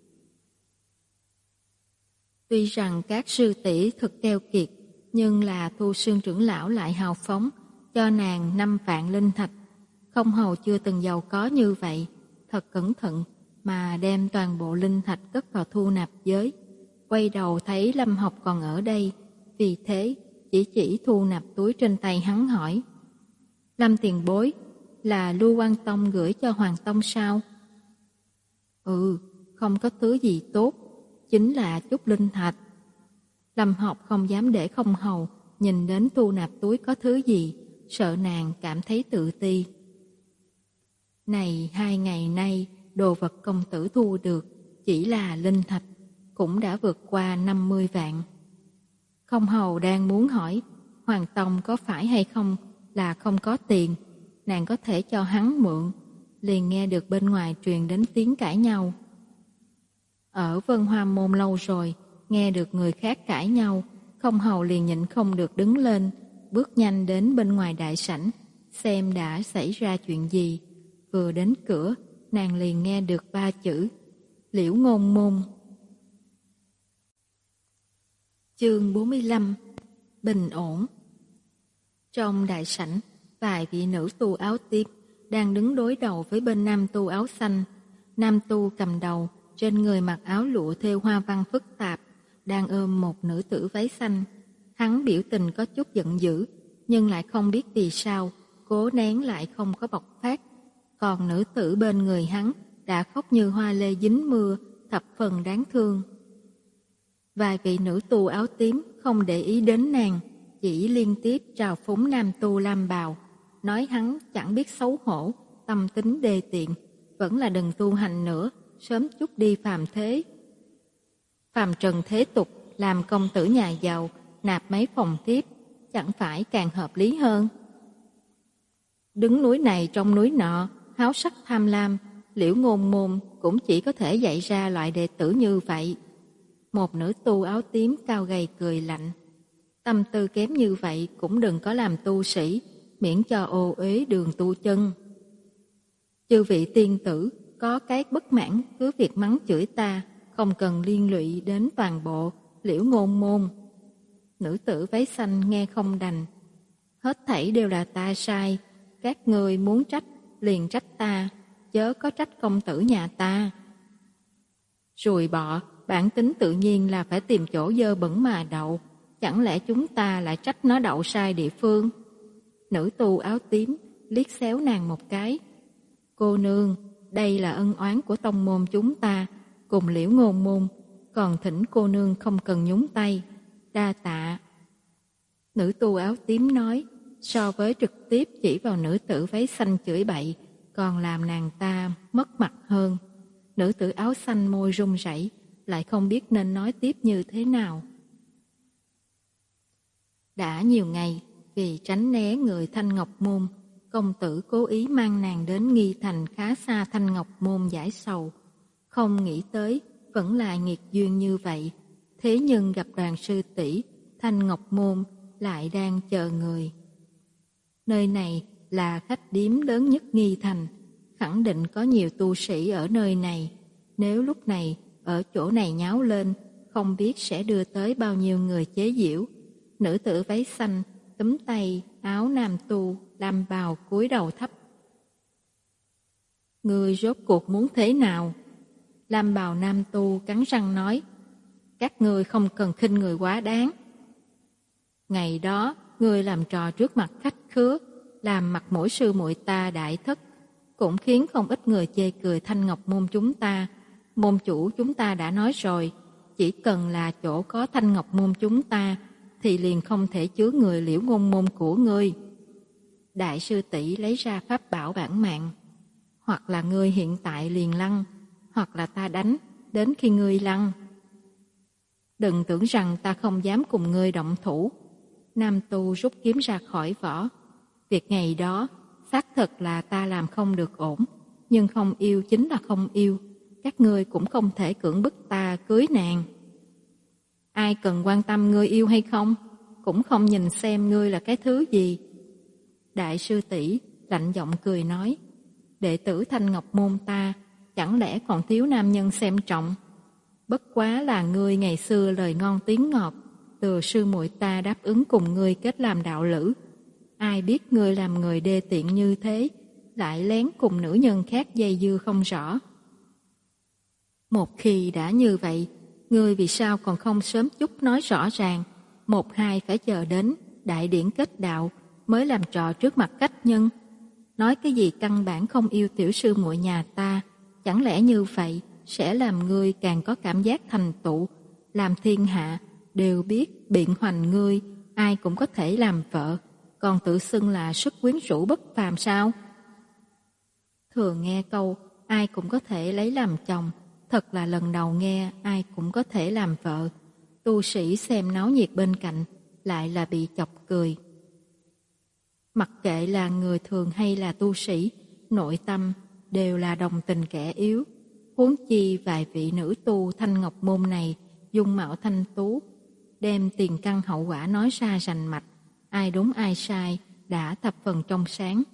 Tuy rằng các sư tỷ thực keo kiệt, nhưng là Thu Sương trưởng lão lại hào phóng, cho nàng năm vạn linh thạch. Không hầu chưa từng giàu có như vậy, thật cẩn thận mà đem toàn bộ linh thạch cất vào thu nạp giới. Quay đầu thấy Lâm Học còn ở đây, vì thế chỉ chỉ thu nạp túi trên tay hắn hỏi, Lâm tiền bối, là Lưu Quan Tông gửi cho Hoàng Tông sao? Ừ, không có thứ gì tốt, chính là chút linh thạch. Lâm Học không dám để Không hầu nhìn đến thu nạp túi có thứ gì, sợ nàng cảm thấy tự ti. Này hai ngày nay, đồ vật công tử thu được chỉ là linh thạch, cũng đã vượt qua năm mươi vạn. Không hầu đang muốn hỏi, Hoàng Tông có phải hay không là không có tiền, nàng có thể cho hắn mượn, liền nghe được bên ngoài truyền đến tiếng cãi nhau. Ở Vân Hoa Môn lâu rồi, nghe được người khác cãi nhau, Không hầu liền nhịn không được đứng lên, bước nhanh đến bên ngoài đại sảnh, xem đã xảy ra chuyện gì. Vừa đến cửa, nàng liền nghe được ba chữ, Liễu Ngôn Môn. Chương bốn mươi lăm. Bình ổn. Trong đại sảnh, vài vị nữ tu áo tím đang đứng đối đầu với bên nam tu áo xanh. Nam tu cầm đầu, trên người mặc áo lụa thêu hoa văn phức tạp, đang ôm một nữ tử váy xanh. Hắn biểu tình có chút giận dữ, nhưng lại không biết vì sao, cố nén lại không có bộc phát. Còn nữ tử bên người hắn đã khóc như hoa lê dính mưa, thập phần đáng thương. Vài vị nữ tu áo tím không để ý đến nàng, chỉ liên tiếp trào phúng nam tu lam bào, nói hắn chẳng biết xấu hổ, tâm tính đê tiện, vẫn là đừng tu hành nữa, sớm chút đi phàm thế. Phàm trần thế tục, làm công tử nhà giàu, nạp mấy phòng tiếp, chẳng phải càng hợp lý hơn. Đứng núi này trong núi nọ, háo sắc tham lam, Liễu Ngôn Môn cũng chỉ có thể dạy ra loại đệ tử như vậy. Một nữ tu áo tím cao gầy cười lạnh. Tâm tư kém như vậy cũng đừng có làm tu sĩ, miễn cho ô uế đường tu chân. Chư vị tiên tử, có cái bất mãn cứ việc mắng chửi ta, không cần liên lụy đến toàn bộ Liễu Ngôn Môn. Nữ tử váy xanh nghe không đành. Hết thảy đều là ta sai, các người muốn trách liền trách ta, chớ có trách công tử nhà ta. Rùi bọ, bản tính tự nhiên là phải tìm chỗ dơ bẩn mà đậu, chẳng lẽ chúng ta lại trách nó đậu sai địa phương? Nữ tu áo tím liếc xéo nàng một cái. Cô nương, đây là ân oán của tông môn chúng ta, cùng Liễu Ngôn Môn, còn thỉnh cô nương không cần nhúng tay, đa tạ. Nữ tu áo tím nói, so với trực tiếp chỉ vào nữ tử váy xanh chửi bậy, còn làm nàng ta mất mặt hơn. Nữ tử áo xanh môi run rẩy, lại không biết nên nói tiếp như thế nào. Đã nhiều ngày, vì tránh né người Thanh Ngọc Môn, công tử cố ý mang nàng đến Nghi Thành khá xa Thanh Ngọc Môn giải sầu. Không nghĩ tới, vẫn là nghiệt duyên như vậy. Thế nhưng gặp đoàn sư tỷ, Thanh Ngọc Môn lại đang chờ người. Nơi này là khách điếm lớn nhất Nghi Thành, khẳng định có nhiều tu sĩ ở nơi này. Nếu lúc này ở chỗ này nháo lên, không biết sẽ đưa tới bao nhiêu người chế giễu. Nữ tử váy xanh túm tay áo nam tu lam bào cúi đầu thấp. Ngươi rốt cuộc muốn thế nào? Lam bào nam tu cắn răng nói, các ngươi không cần khinh người quá đáng. Ngày đó ngươi làm trò trước mặt khách khứa, làm mặt mũi sư muội ta đại thất, cũng khiến không ít người chê cười Thanh Ngọc Môn chúng ta. Môn chủ chúng ta đã nói rồi, chỉ cần là chỗ có Thanh Ngọc Môn chúng ta thì liền không thể chứa người Liễu Ngôn Môn của ngươi. Đại sư tỷ lấy ra pháp bảo bản mạng, hoặc là ngươi hiện tại liền lăn, hoặc là ta đánh đến khi ngươi lăn. Đừng tưởng rằng ta không dám cùng ngươi động thủ. Nam tu rút kiếm ra khỏi vỏ. Việc ngày đó xác thật là ta làm không được ổn, nhưng không yêu chính là không yêu, các ngươi cũng không thể cưỡng bức ta cưới nàng. Ai cần quan tâm ngươi yêu hay không, cũng không nhìn xem ngươi là cái thứ gì. Đại sư tỷ lạnh giọng cười nói, đệ tử Thanh Ngọc Môn ta chẳng lẽ còn thiếu nam nhân xem trọng. Bất quá là ngươi ngày xưa lời ngon tiếng ngọt, từ sư muội ta đáp ứng cùng ngươi kết làm đạo lữ. Ai biết ngươi làm người đê tiện như thế, lại lén cùng nữ nhân khác dây dưa không rõ. Một khi đã như vậy, ngươi vì sao còn không sớm chút nói rõ ràng, một hai phải chờ đến đại điển kết đạo mới làm trò trước mặt khách nhân. Nói cái gì căn bản không yêu tiểu sư muội nhà ta, chẳng lẽ như vậy sẽ làm ngươi càng có cảm giác thành tựu, làm thiên hạ đều biết biện hoành ngươi, ai cũng có thể làm vợ, còn tự xưng là sức quyến rũ bất phàm sao? Thường nghe câu ai cũng có thể lấy làm chồng, thật là lần đầu nghe ai cũng có thể làm vợ. Tu sĩ xem náo nhiệt bên cạnh lại là bị chọc cười. Mặc kệ là người thường hay là tu sĩ, nội tâm đều là đồng tình kẻ yếu. Huống chi vài vị nữ tu Thanh Ngọc Môn này dung mạo thanh tú, đem tiền căn hậu quả nói ra rành mạch, ai đúng ai sai đã thập phần trong sáng.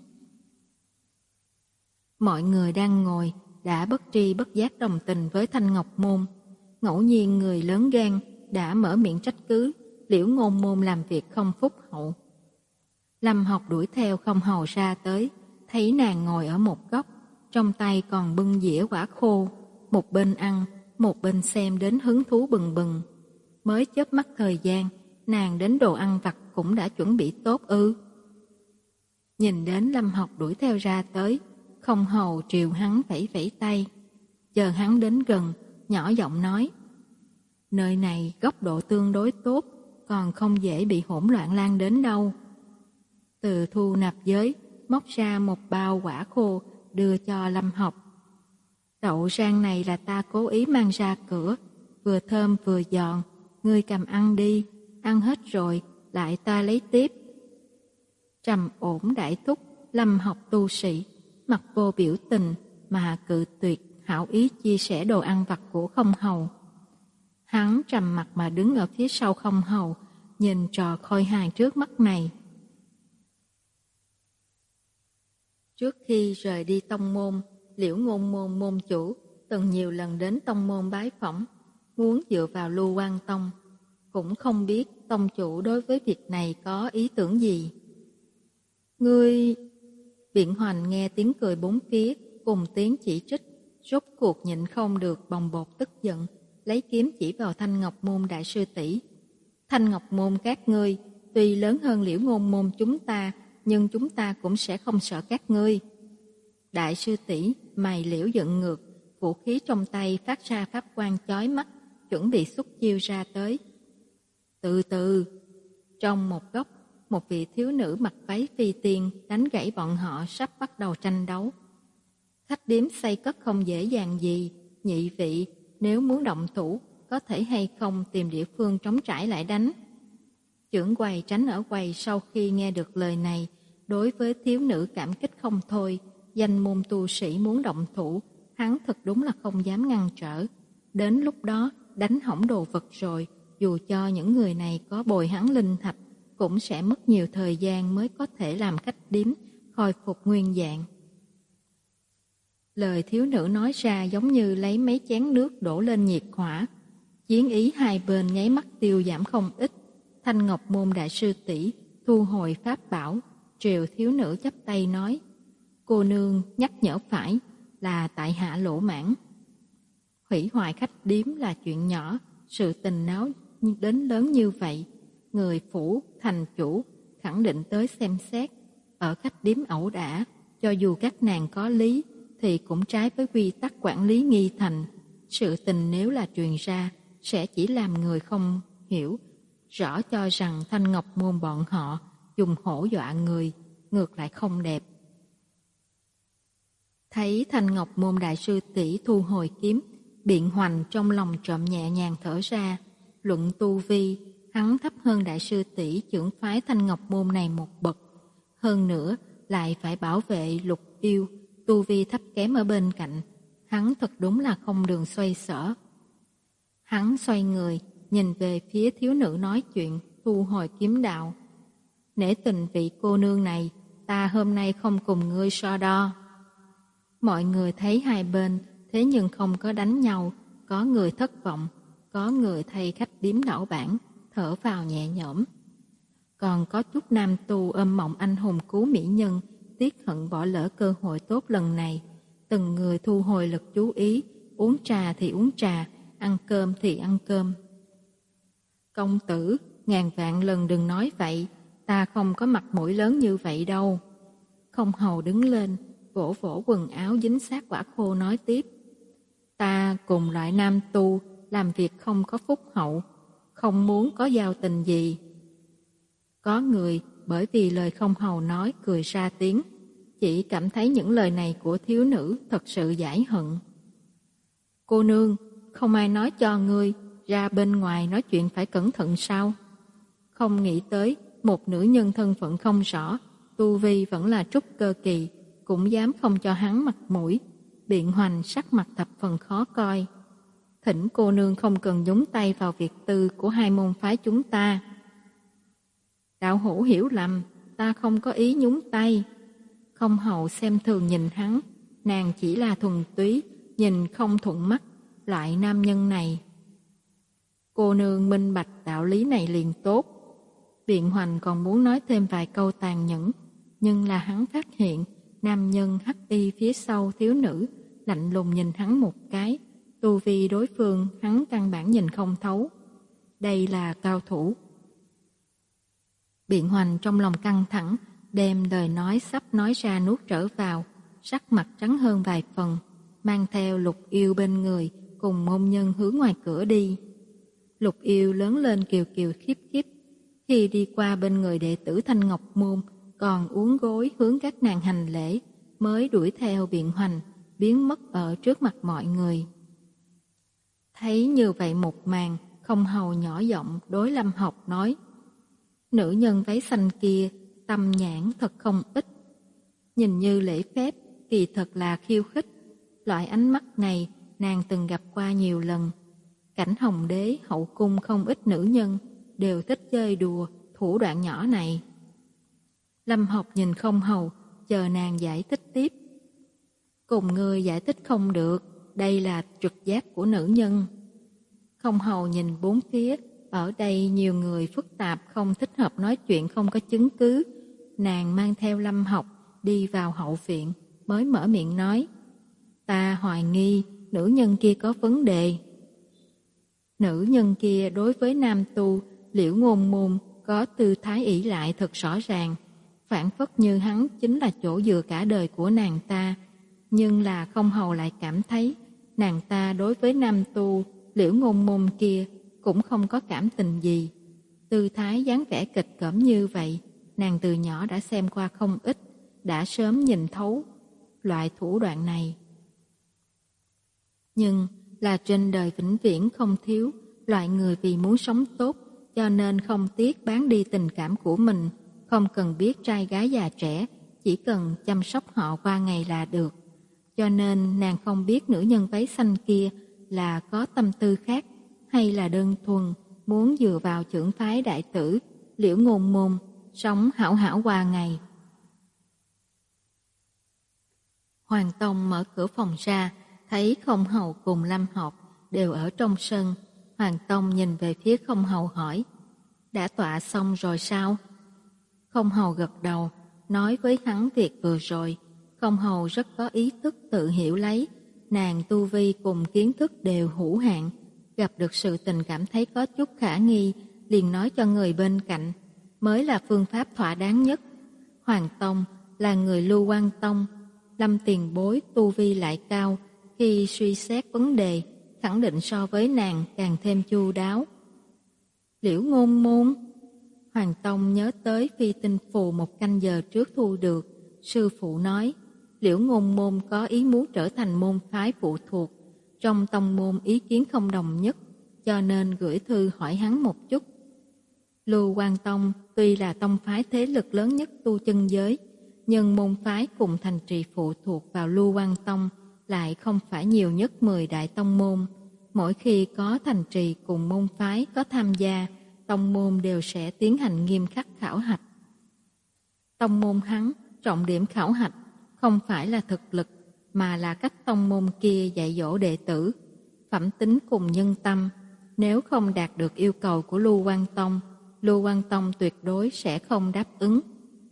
Mọi người đang ngồi đã bất tri bất giác đồng tình với Thanh Ngọc Môn. Ngẫu nhiên người lớn gan đã mở miệng trách cứ Liễu Ngôn Môn làm việc không phúc hậu. Lâm Học đuổi theo Không Hầu ra tới, thấy nàng ngồi ở một góc, trong tay còn bưng dĩa quả khô, một bên ăn, một bên xem đến hứng thú bừng bừng. Mới chớp mắt thời gian, nàng đến đồ ăn vặt cũng đã chuẩn bị tốt ư? Nhìn đến Lâm Học đuổi theo ra tới, Không Hầu triều hắn vẫy vẫy tay. Chờ hắn đến gần, nhỏ giọng nói: nơi này góc độ tương đối tốt, còn không dễ bị hỗn loạn lan đến đâu. Từ thu nạp giới móc ra một bao quả khô đưa cho Lâm Học. Đậu rang này là ta cố ý mang ra cửa, vừa thơm vừa giòn, ngươi cầm ăn đi, ăn hết rồi lại ta lấy tiếp. Trầm ổn đại thúc, Lâm Học tu sĩ, mặt vô biểu tình mà cự tuyệt hảo ý chia sẻ đồ ăn vặt của Không Hầu. Hắn trầm mặt mà đứng ở phía sau Không Hầu, nhìn trò khôi hài trước mắt này. Trước khi rời đi tông môn, Liễu Ngôn Môn môn chủ từng nhiều lần đến tông môn bái phỏng, muốn dựa vào Lưu Quan Tông. Cũng không biết tông chủ đối với việc này có ý tưởng gì. Ngươi... Biện Hoành nghe tiếng cười bốn phía, cùng tiếng chỉ trích, rốt cuộc nhịn không được bồng bột tức giận, lấy kiếm chỉ vào Thanh Ngọc Môn đại sư tỷ. Thanh Ngọc Môn các ngươi, tuy lớn hơn Liễu Ngôn Môn chúng ta, nhưng chúng ta cũng sẽ không sợ các ngươi. Đại sư tỷ mày liễu giận ngược, vũ khí trong tay phát ra pháp quang chói mắt, chuẩn bị xuất chiêu ra tới. Từ từ, trong một góc, một vị thiếu nữ mặc váy phi tiên đánh gãy bọn họ sắp bắt đầu tranh đấu. Khách điếm xây cất không dễ dàng gì, nhị vị nếu muốn động thủ có thể hay không tìm địa phương trống trải lại đánh. Trưởng quầy tránh ở quầy sau khi nghe được lời này, đối với thiếu nữ cảm kích không thôi. Danh môn tu sĩ muốn động thủ, hắn thật đúng là không dám ngăn trở. Đến lúc đó đánh hỏng đồ vật rồi, dù cho những người này có bồi hắn linh thạch, cũng sẽ mất nhiều thời gian mới có thể làm khách điếm khôi phục nguyên dạng. Lời thiếu nữ nói ra giống như lấy mấy chén nước đổ lên nhiệt hỏa. Chiến ý hai bên nháy mắt tiêu giảm không ít. Thanh Ngọc Môn đại sư tỷ thu hồi pháp bảo, triều thiếu nữ chắp tay nói: cô nương nhắc nhở phải, là tại hạ lỗ mãn. Hủy hoại khách điếm là chuyện nhỏ, sự tình náo đến lớn như vậy, người phủ thành chủ khẳng định tới xem xét. Ở khách điếm ẩu đả, cho dù các nàng có lý thì cũng trái với quy tắc quản lý nghi thành. Sự tình nếu là truyền ra, sẽ chỉ làm người không hiểu rõ cho rằng Thanh Ngọc Môn bọn họ dùng hổ dọa người, ngược lại không đẹp. Thấy Thanh Ngọc Môn đại sư tỷ thu hồi kiếm, Biện Hoành trong lòng trộm nhẹ nhàng thở ra. Luận tu vi, hắn thấp hơn đại sư tỷ trưởng phái Thanh Ngọc Môn này một bậc. Hơn nữa, lại phải bảo vệ Lục Yêu, tu vi thấp kém ở bên cạnh. Hắn thật đúng là không đường xoay sở. Hắn xoay người, nhìn về phía thiếu nữ nói chuyện, thu hồi kiếm đạo. Nể tình vị cô nương này, ta hôm nay không cùng ngươi so đo. Mọi người thấy hai bên, thế nhưng không có đánh nhau, có người thất vọng, có người thay khách điếm đảo bản, thở vào nhẹ nhõm. Còn có chút nam tu ôm mộng anh hùng cứu mỹ nhân, tiếc hận bỏ lỡ cơ hội tốt lần này. Từng người thu hồi lực chú ý, uống trà thì uống trà, ăn cơm thì ăn cơm. Công tử, ngàn vạn lần đừng nói vậy, ta không có mặt mũi lớn như vậy đâu. Không Hầu đứng lên, vỗ vỗ quần áo dính sát quả khô nói tiếp. Ta cùng loại nam tu, làm việc không có phúc hậu, không muốn có giao tình gì. Có người bởi vì lời Không Hầu nói cười ra tiếng, chỉ cảm thấy những lời này của thiếu nữ thật sự giải hận. Cô nương, không ai nói cho ngươi ra bên ngoài nói chuyện phải cẩn thận sao? Không nghĩ tới một nữ nhân thân phận không rõ, tu vi vẫn là trúc cơ kỳ, cũng dám không cho hắn mặt mũi. Biện Hoành sắc mặt thập phần khó coi. Thỉnh cô nương không cần nhúng tay vào việc tư của hai môn phái chúng ta. Đạo hữu hiểu lầm, ta không có ý nhúng tay. Không Hầu xem thường nhìn hắn, nàng chỉ là thuần túy, nhìn không thuận mắt loại nam nhân này. Cô nương minh bạch đạo lý này liền tốt. Biện Hoành còn muốn nói thêm vài câu tàn nhẫn, nhưng là hắn phát hiện nam nhân hắc y phía sau thiếu nữ lạnh lùng nhìn hắn một cái. Tu vi đối phương hắn căn bản nhìn không thấu. Đây là cao thủ. Biện Hoành trong lòng căng thẳng, đem lời nói sắp nói ra nuốt trở vào, sắc mặt trắng hơn vài phần, mang theo Lục Yêu bên người cùng môn nhân hướng ngoài cửa đi. Lục Yêu lớn lên kiều kiều khiếp khiếp, khi đi qua bên người đệ tử Thanh Ngọc Môn, còn uốn gối hướng các nàng hành lễ, mới đuổi theo Biện Hoành, biến mất ở trước mặt mọi người. Thấy như vậy một màn, Không Hầu nhỏ giọng đối Lâm Học nói: nữ nhân váy xanh kia, tâm nhãn thật không ít. Nhìn như lễ phép, kỳ thật là khiêu khích. Loại ánh mắt này nàng từng gặp qua nhiều lần. Cảnh Hồng Đế hậu cung không ít nữ nhân đều thích chơi đùa thủ đoạn nhỏ này. Lâm Học nhìn Không Hầu, chờ nàng giải thích tiếp. Cùng ngươi giải thích không được, đây là trực giác của nữ nhân. Không Hầu nhìn bốn phía, ở đây nhiều người phức tạp không thích hợp nói chuyện không có chứng cứ. Nàng mang theo Lâm Học đi vào hậu viện, mới mở miệng nói: ta hoài nghi nữ nhân kia có vấn đề. Nữ nhân kia đối với nam tu Liễu Ngôn Môn có tư thái ỷ lại thật rõ ràng, phản phất như hắn chính là chỗ dựa cả đời của nàng ta. Nhưng là Không Hầu lại cảm thấy nàng ta đối với nam tu Liễu Ngôn Môn kia cũng không có cảm tình gì. Tư thái dáng vẻ kịch cỡm như vậy, nàng từ nhỏ đã xem qua không ít, đã sớm nhìn thấu loại thủ đoạn này. Nhưng là trên đời vĩnh viễn không thiếu loại người vì muốn sống tốt, cho nên không tiếc bán đi tình cảm của mình, không cần biết trai gái già trẻ, chỉ cần chăm sóc họ qua ngày là được. Cho nên nàng không biết nữ nhân váy xanh kia là có tâm tư khác, hay là đơn thuần muốn dựa vào trưởng phái đại tử Liễu Ngôn Môn sống hảo hảo qua ngày. Hoàng Tông mở cửa phòng ra, thấy Không Hầu cùng Lâm Học đều ở trong sân. Hoàng Tông nhìn về phía Không Hầu hỏi: đã tọa xong rồi sao? Không Hầu gật đầu, nói với hắn việc vừa rồi. Không Hầu rất có ý thức tự hiểu lấy, nàng tu vi cùng kiến thức đều hữu hạn, gặp được sự tình cảm thấy có chút khả nghi, liền nói cho người bên cạnh, mới là phương pháp thỏa đáng nhất. Hoàng Tông là người Lưu Quan Tông, Lâm tiền bối tu vi lại cao, khi suy xét vấn đề, khẳng định so với nàng càng thêm chu đáo. Liễu Ngôn Môn. Hoàng Tông nhớ tới phi tinh phù một canh giờ trước thu được, sư phụ nói Liễu Ngôn Môn có ý muốn trở thành môn phái phụ thuộc, trong tông môn ý kiến không đồng nhất, cho nên gửi thư hỏi hắn một chút. Lưu Quan Tông tuy là tông phái thế lực lớn nhất tu chân giới, nhưng môn phái cùng thành trì phụ thuộc vào Lưu Quan Tông lại không phải nhiều nhất mười đại tông môn. Mỗi khi có thành trì cùng môn phái có tham gia, tông môn đều sẽ tiến hành nghiêm khắc khảo hạch. Tông môn hắn trọng điểm khảo hạch không phải là thực lực, mà là cách tông môn kia dạy dỗ đệ tử, phẩm tính cùng nhân tâm. Nếu không đạt được yêu cầu của Lưu Quan Tông, Lưu Quan Tông tuyệt đối sẽ không đáp ứng.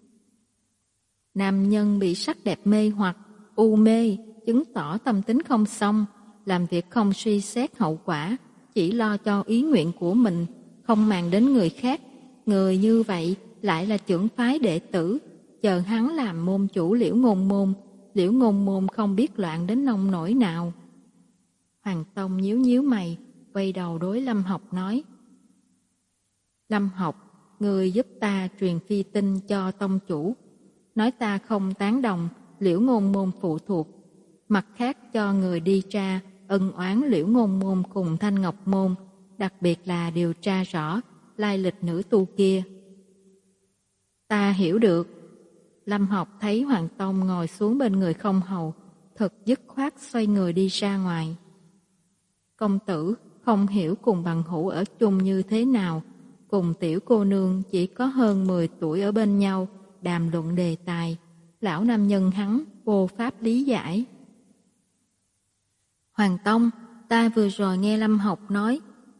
Nam nhân bị sắc đẹp mê hoặc, u mê, chứng tỏ tâm tính không xong, làm việc không suy xét hậu quả, chỉ lo cho ý nguyện của mình, không màng đến người khác. Người như vậy lại là trưởng phái đệ tử, chờ hắn làm môn chủ Liễu Ngôn Môn, Liễu Ngôn Môn không biết loạn đến nông nỗi nào. Hoàng Tông nhíu nhíu mày, quay đầu đối Lâm Học nói: Lâm Học, người giúp ta truyền phi tinh cho tông chủ, nói ta không tán đồng Liễu Ngôn Môn phụ thuộc, mặt khác cho người đi tra ân oán Liễu Ngôn Môn cùng Thanh Ngọc Môn, đặc biệt là điều tra rõ lai lịch nữ tu kia. Ta hiểu được. Lâm Học thấy Hoàng Tông ngồi xuống bên người Không Hầu, thật dứt khoát xoay người đi ra ngoài. Công tử không hiểu cùng bằng hữu ở chung như thế nào, cùng tiểu cô nương chỉ có hơn mười tuổi ở bên nhau, đàm luận đề tài, lão nam nhân hắn vô pháp lý giải. Hoàng Tông, ta vừa rồi nghe Lâm Học nói,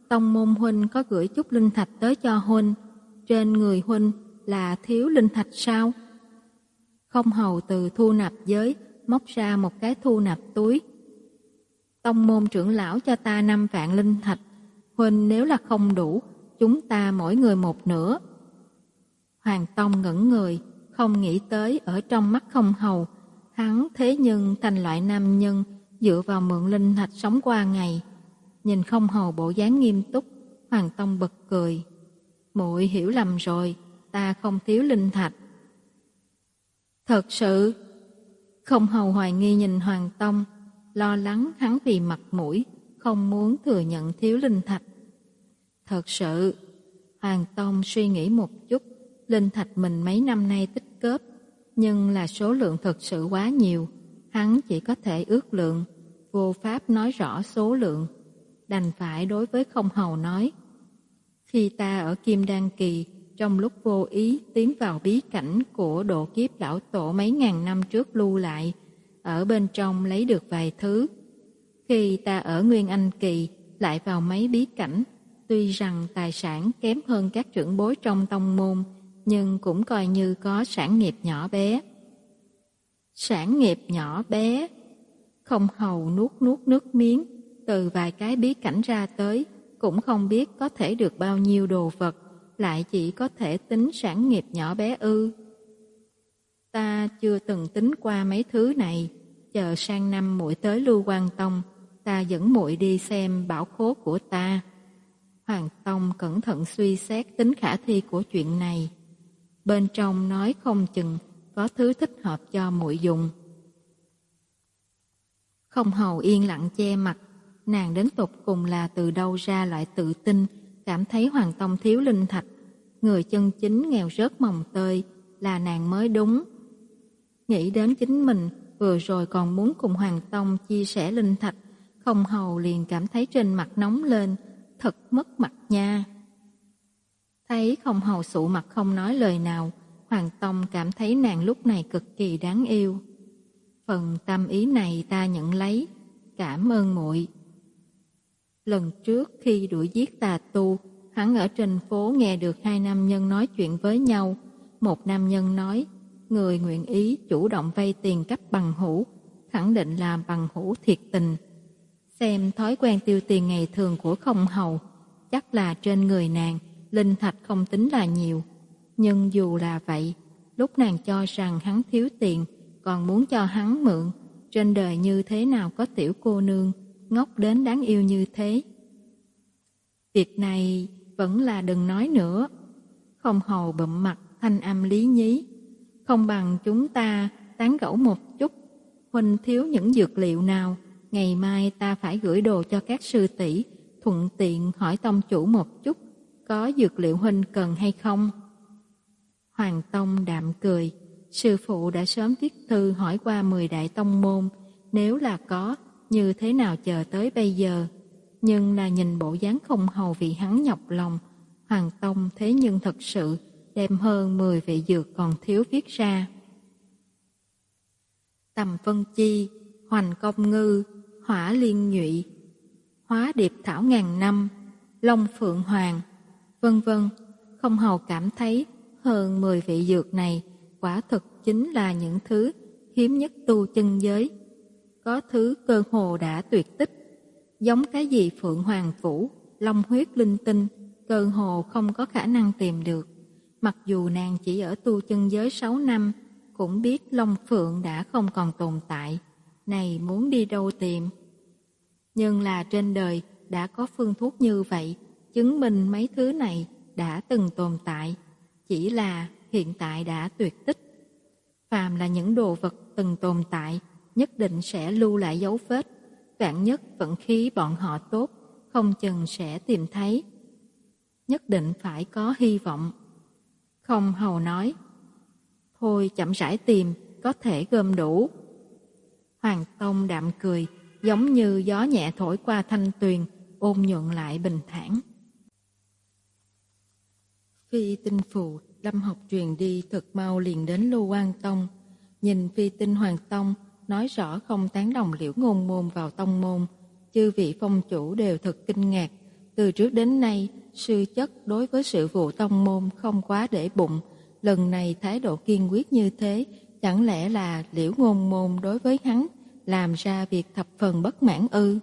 tông môn huynh có gửi chút linh thạch tới cho huynh, trên người huynh là thiếu linh thạch sao? Không hầu từ thu nạp giới móc ra một cái thu nạp túi. Tông môn trưởng lão cho ta năm vạn linh thạch, huynh nếu là không đủ, chúng ta mỗi người một nửa. Hoàng Tông ngẩn người, không nghĩ tới ở trong mắt không hầu, hắn thế nhưng thành loại nam nhân dựa vào mượn linh thạch sống qua ngày. Nhìn không hầu bộ dáng nghiêm túc, Hoàng Tông bật cười. Muội hiểu lầm rồi, ta không thiếu linh thạch. Thật sự? Không hầu hoài nghi nhìn Hoàng Tông, lo lắng hắn vì mặt mũi, không muốn thừa nhận thiếu linh thạch. Thật sự. Hoàng Tông suy nghĩ một chút, linh thạch mình mấy năm nay tích góp, nhưng là số lượng thật sự quá nhiều, hắn chỉ có thể ước lượng, vô pháp nói rõ số lượng, đành phải đối với không hầu nói. Khi ta ở Kim Đan Kỳ, trong lúc vô ý tiến vào bí cảnh của độ kiếp lão tổ mấy ngàn năm trước lưu lại, ở bên trong lấy được vài thứ. Khi ta ở Nguyên Anh Kỳ, lại vào mấy bí cảnh, tuy rằng tài sản kém hơn các trưởng bối trong tông môn, nhưng cũng coi như có sản nghiệp nhỏ bé. Sản nghiệp nhỏ bé? Không hầu nuốt nuốt nước miếng, từ vài cái bí cảnh ra tới, cũng không biết có thể được bao nhiêu đồ vật, lại chỉ có thể tính sản nghiệp nhỏ bé ư. Ta chưa từng tính qua mấy thứ này, chờ sang năm muội tới Lưu Quan Tông, ta dẫn muội đi xem bảo khố của ta. Hoàng Tông cẩn thận suy xét tính khả thi của chuyện này. Bên trong nói không chừng có thứ thích hợp cho muội dùng. Không hầu yên lặng che mặt, nàng đến tột cùng là từ đâu ra loại tự tin, cảm thấy Hoàng Tông thiếu linh thạch. Người chân chính nghèo rớt mồng tơi là nàng mới đúng. Nghĩ đến chính mình vừa rồi còn muốn cùng Hoàng Tông chia sẻ linh thạch, không hầu liền cảm thấy trên mặt nóng lên, thật mất mặt nha. Thấy không hầu sụ mặt không nói lời nào, Hoàng Tông cảm thấy nàng lúc này cực kỳ đáng yêu. Phần tâm ý này ta nhận lấy, cảm ơn muội. Lần trước khi đuổi giết tà tu, hắn ở trên phố nghe được hai nam nhân nói chuyện với nhau. Một nam nhân nói, người nguyện ý chủ động vay tiền cấp bằng hữu, khẳng định là bằng hữu thiệt tình. Xem thói quen tiêu tiền ngày thường của không hầu, chắc là trên người nàng, linh thạch không tính là nhiều. Nhưng dù là vậy, lúc nàng cho rằng hắn thiếu tiền, còn muốn cho hắn mượn, trên đời như thế nào có tiểu cô nương, ngốc đến đáng yêu như thế. Việc này vẫn là đừng nói nữa. Không hầu bụm mặt thanh âm lý nhí. Không bằng chúng ta tán gẫu một chút. Huynh thiếu những dược liệu nào, ngày mai ta phải gửi đồ cho các sư tỷ, thuận tiện hỏi tông chủ một chút, có dược liệu huynh cần hay không? Hoàng Tông đạm cười, sư phụ đã sớm viết thư hỏi qua mười đại tông môn, nếu là có, như thế nào chờ tới bây giờ? Nhưng là nhìn bộ dáng không hầu vì hắn nhọc lòng, Hoàng Tông thế nhưng thật sự đem hơn mười vị dược còn thiếu viết ra. Tầm Vân Chi, Hoành Công Ngư, Hỏa Liên Nhụy, Hóa Điệp Thảo Ngàn Năm, Long Phượng Hoàng, vân vân. Không hầu cảm thấy hơn mười vị dược này quả thực chính là những thứ hiếm nhất tu chân giới. Có thứ cơ hồ đã tuyệt tích, giống cái gì Phượng Hoàng Vũ, Long Huyết Linh Tinh, cơ hồ không có khả năng tìm được. Mặc dù nàng chỉ ở tu chân giới sáu năm, cũng biết Long Phượng đã không còn tồn tại, này muốn đi đâu tìm. Nhưng là trên đời đã có phương thuốc như vậy, chứng minh mấy thứ này đã từng tồn tại, chỉ là hiện tại đã tuyệt tích. Phàm là những đồ vật từng tồn tại, nhất định sẽ lưu lại dấu vết, vạn nhất vận khí bọn họ tốt, không chừng sẽ tìm thấy. Nhất định phải có hy vọng. Không hầu nói, thôi chậm rãi tìm, có thể gom đủ. Hoàng Tông đạm cười, giống như gió nhẹ thổi qua thanh tuyền, ôn nhuận lại bình thản. Phi tinh phù, lâm học truyền đi thật mau liền đến Lưu Quan Tông. Nhìn phi tinh Hoàng Tông, nói rõ không tán đồng Liễu Ngôn Môn vào tông môn. Chư vị phong chủ đều thật kinh ngạc, Từ trước đến nay, sư chất đối với sự vụ tông môn không quá để bụng. Lần này thái độ kiên quyết như thế, chẳng lẽ là Liễu Ngôn Môn đối với hắn làm ra việc thập phần bất mãn ư?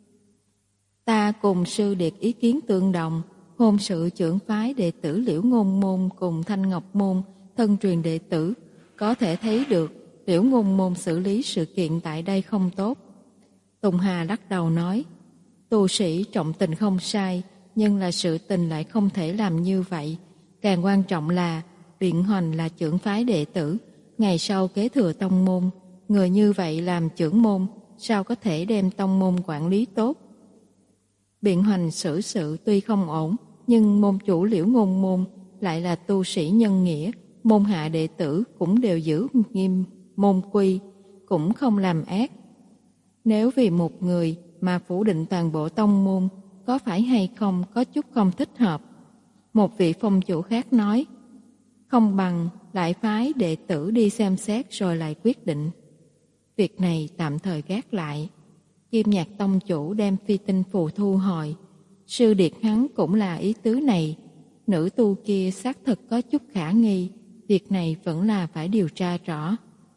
Ta cùng sư điệt ý kiến tương đồng, hôn sự trưởng phái đệ tử Liễu Ngôn Môn cùng Thanh Ngọc Môn, thân truyền đệ tử, có thể thấy được Liễu Ngôn Môn xử lý sự kiện tại đây không tốt. Tùng Hà lắc đầu nói, tu sĩ trọng tình không sai, nhưng là sự tình lại không thể làm như vậy. Càng quan trọng là Biện Hoành là trưởng phái đệ tử, ngày sau kế thừa tông môn, người như vậy làm trưởng môn, sao có thể đem tông môn quản lý tốt? Biện Hoành xử sự tuy không ổn, nhưng môn chủ Liễu Ngôn Môn lại là tu sĩ nhân nghĩa, môn hạ đệ tử cũng đều giữ nghiêm môn quy, cũng không làm ác. Nếu vì một người mà phủ định toàn bộ tông môn, có phải hay không có chút không thích hợp? Một vị phong chủ khác nói, không bằng lại phái đệ tử đi xem xét rồi lại quyết định. Việc này tạm thời gác lại. Kim Nhạc tông chủ đem phi tinh phù thu hồi. Sư điệt hắn cũng là ý tứ này. Nữ tu kia xác thực có chút khả nghi. Việc này vẫn là phải điều tra rõ.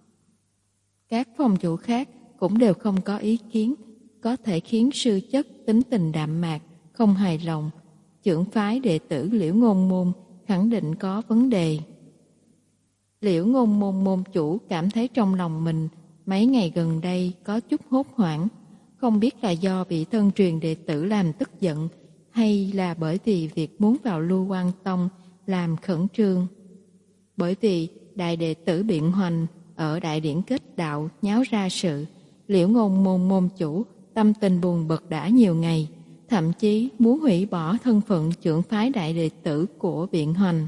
Các phong chủ khác cũng đều không có ý kiến, có thể khiến sư chất tính tình đạm mạc, không hài lòng. Trưởng phái đệ tử Liễu Ngôn Môn khẳng định có vấn đề. Liễu Ngôn Môn môn chủ cảm thấy trong lòng mình mấy ngày gần đây có chút hốt hoảng, không biết là do bị thân truyền đệ tử làm tức giận hay là bởi vì việc muốn vào Lưu Quan Tông làm khẩn trương. Bởi vì đại đệ tử Biện Hoành ở đại điển kết đạo nháo ra sự, Liễu Ngôn Môn môn chủ tâm tình buồn bực đã nhiều ngày, thậm chí muốn hủy bỏ thân phận trưởng phái đại đệ tử của Biện Hoành.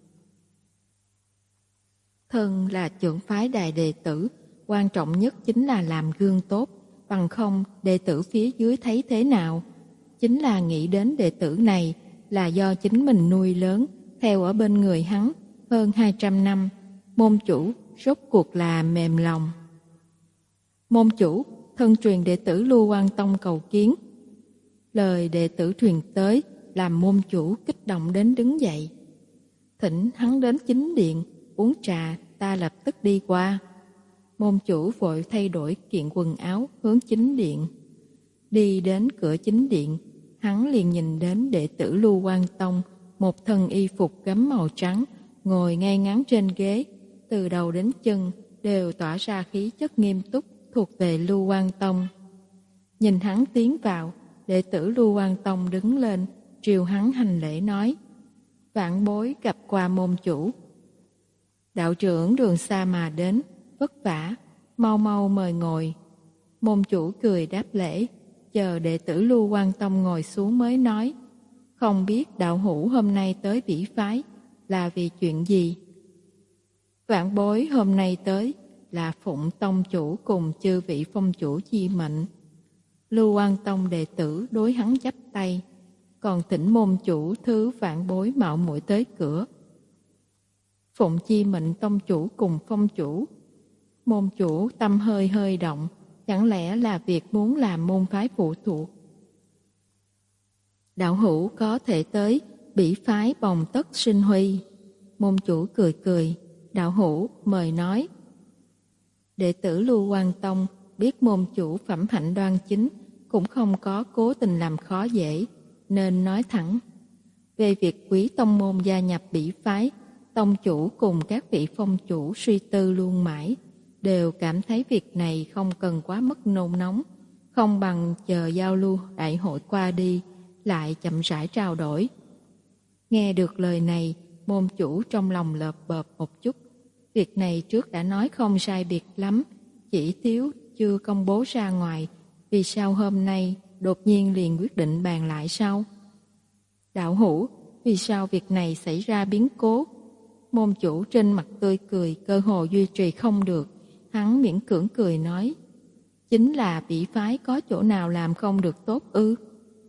Thân là trưởng phái đại đệ tử, quan trọng nhất chính là làm gương tốt, bằng không đệ tử phía dưới thấy thế nào? Chính là nghĩ đến đệ tử này là do chính mình nuôi lớn, theo ở bên người hắn hơn hai trăm năm, môn chủ rốt cuộc là mềm lòng. Môn chủ, thân truyền đệ tử Lưu Quan Tông cầu kiến. Lời đệ tử truyền tới làm môn chủ kích động đến đứng dậy. Thỉnh hắn đến chính điện uống trà, ta lập tức đi qua. Môn chủ vội thay đổi kiện quần áo hướng chính điện. Đi đến cửa chính điện, hắn liền nhìn đến đệ tử Lưu Quan Tông, một thân y phục gấm màu trắng, ngồi ngay ngắn trên ghế, từ đầu đến chân đều tỏa ra khí chất nghiêm túc thuộc về Lưu Quan Tông. Nhìn hắn tiến vào, đệ tử Lưu Quan Tông đứng lên, triều hắn hành lễ nói, vạn bối gặp qua môn chủ. Đạo trưởng đường xa mà đến, vất vả, mau mau mời ngồi. Môn chủ cười đáp lễ, chờ đệ tử Lưu Quan Tông ngồi xuống mới nói, không biết đạo hữu hôm nay tới Bỉ phái là vì chuyện gì? Vạn bối hôm nay tới là phụng tông chủ cùng chư vị phong chủ chi mệnh. Lưu Quan Tông đệ tử đối hắn chắp tay, còn thỉnh môn chủ thứ vạn bối mạo muội tới cửa. Phụng chi mệnh tông chủ cùng phong chủ. Môn chủ tâm hơi hơi động, chẳng lẽ là việc muốn làm môn phái phụ thuộc? Đạo hữu có thể tới Bỉ phái bồng tất sinh huy. Môn chủ cười cười, đạo hữu mời nói. Đệ tử Lưu Quan Tông biết môn chủ phẩm hạnh đoan chính, cũng không có cố tình làm khó dễ, nên nói thẳng. Về việc quý tông môn gia nhập Bỉ phái, tông chủ cùng các vị phong chủ suy tư luôn mãi, đều cảm thấy việc này không cần quá mức nôn nóng, không bằng chờ giao lưu đại hội qua đi, lại chậm rãi trao đổi. Nghe được lời này, môn chủ trong lòng lợp bợp một chút. Việc này trước đã nói không sai biệt lắm, chỉ thiếu chưa công bố ra ngoài, vì sao hôm nay đột nhiên liền quyết định bàn lại sao? Đạo hữu, vì sao việc này xảy ra biến cố? Môn chủ trên mặt tươi cười, cơ hồ duy trì không được, hắn miễn cưỡng cười nói, chính là Bỉ phái có chỗ nào làm không được tốt ư?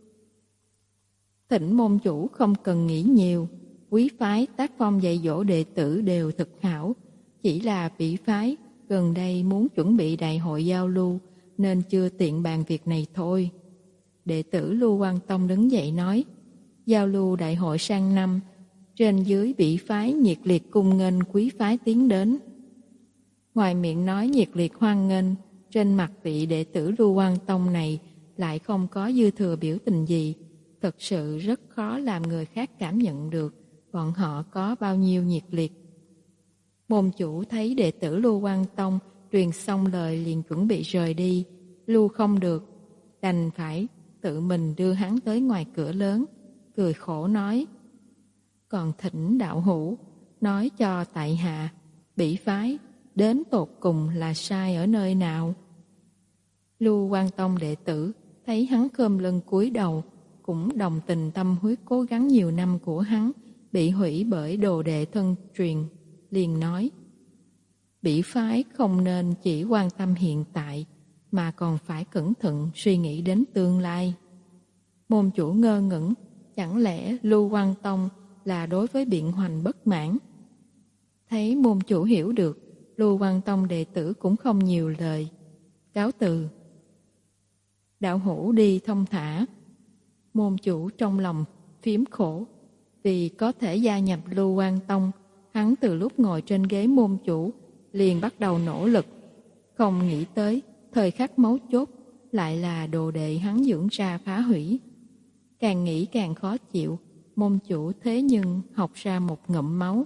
Thỉnh môn chủ không cần nghĩ nhiều, quý phái tác phong dạy dỗ đệ tử đều thực hảo, chỉ là Bỉ phái gần đây muốn chuẩn bị đại hội giao lưu nên chưa tiện bàn việc này thôi. Đệ tử Lưu Quang Tông đứng dậy nói, giao lưu đại hội sang năm, trên dưới bị phái nhiệt liệt cung nghênh quý phái tiến đến. Ngoài miệng nói nhiệt liệt hoan nghênh, trên mặt vị đệ tử Lưu Quang Tông này lại không có dư thừa biểu tình gì. Thật sự rất khó làm người khác cảm nhận được bọn họ có bao nhiêu nhiệt liệt. Môn chủ thấy đệ tử Lưu Quang Tông truyền xong lời liền chuẩn bị rời đi, lưu không được, đành phải tự mình đưa hắn tới ngoài cửa lớn, cười khổ nói, còn thỉnh đạo hữu nói cho tại hạ, bỉ phái đến tột cùng là sai ở nơi nào. Lưu Quang Tông đệ tử thấy hắn khom lưng cúi đầu, cũng đồng tình tâm huyết cố gắng nhiều năm của hắn bị hủy bởi đồ đệ thân truyền, liền nói, bỉ phái không nên chỉ quan tâm hiện tại, mà còn phải cẩn thận suy nghĩ đến tương lai. Môn chủ ngơ ngẩn, chẳng lẽ Lưu Quang Tông là đối với biện hoành bất mãn? Thấy môn chủ hiểu được, Lưu Quang Tông đệ tử cũng không nhiều lời, cáo từ. Đạo hữu đi thông thả. Môn chủ trong lòng phiếm khổ, vì có thể gia nhập Lưu Quang Tông, hắn từ lúc ngồi trên ghế môn chủ liền bắt đầu nỗ lực, không nghĩ tới thời khắc mấu chốt lại là đồ đệ hắn dưỡng ra phá hủy. Càng nghĩ càng khó chịu, môn chủ thế nhưng học ra một ngụm máu.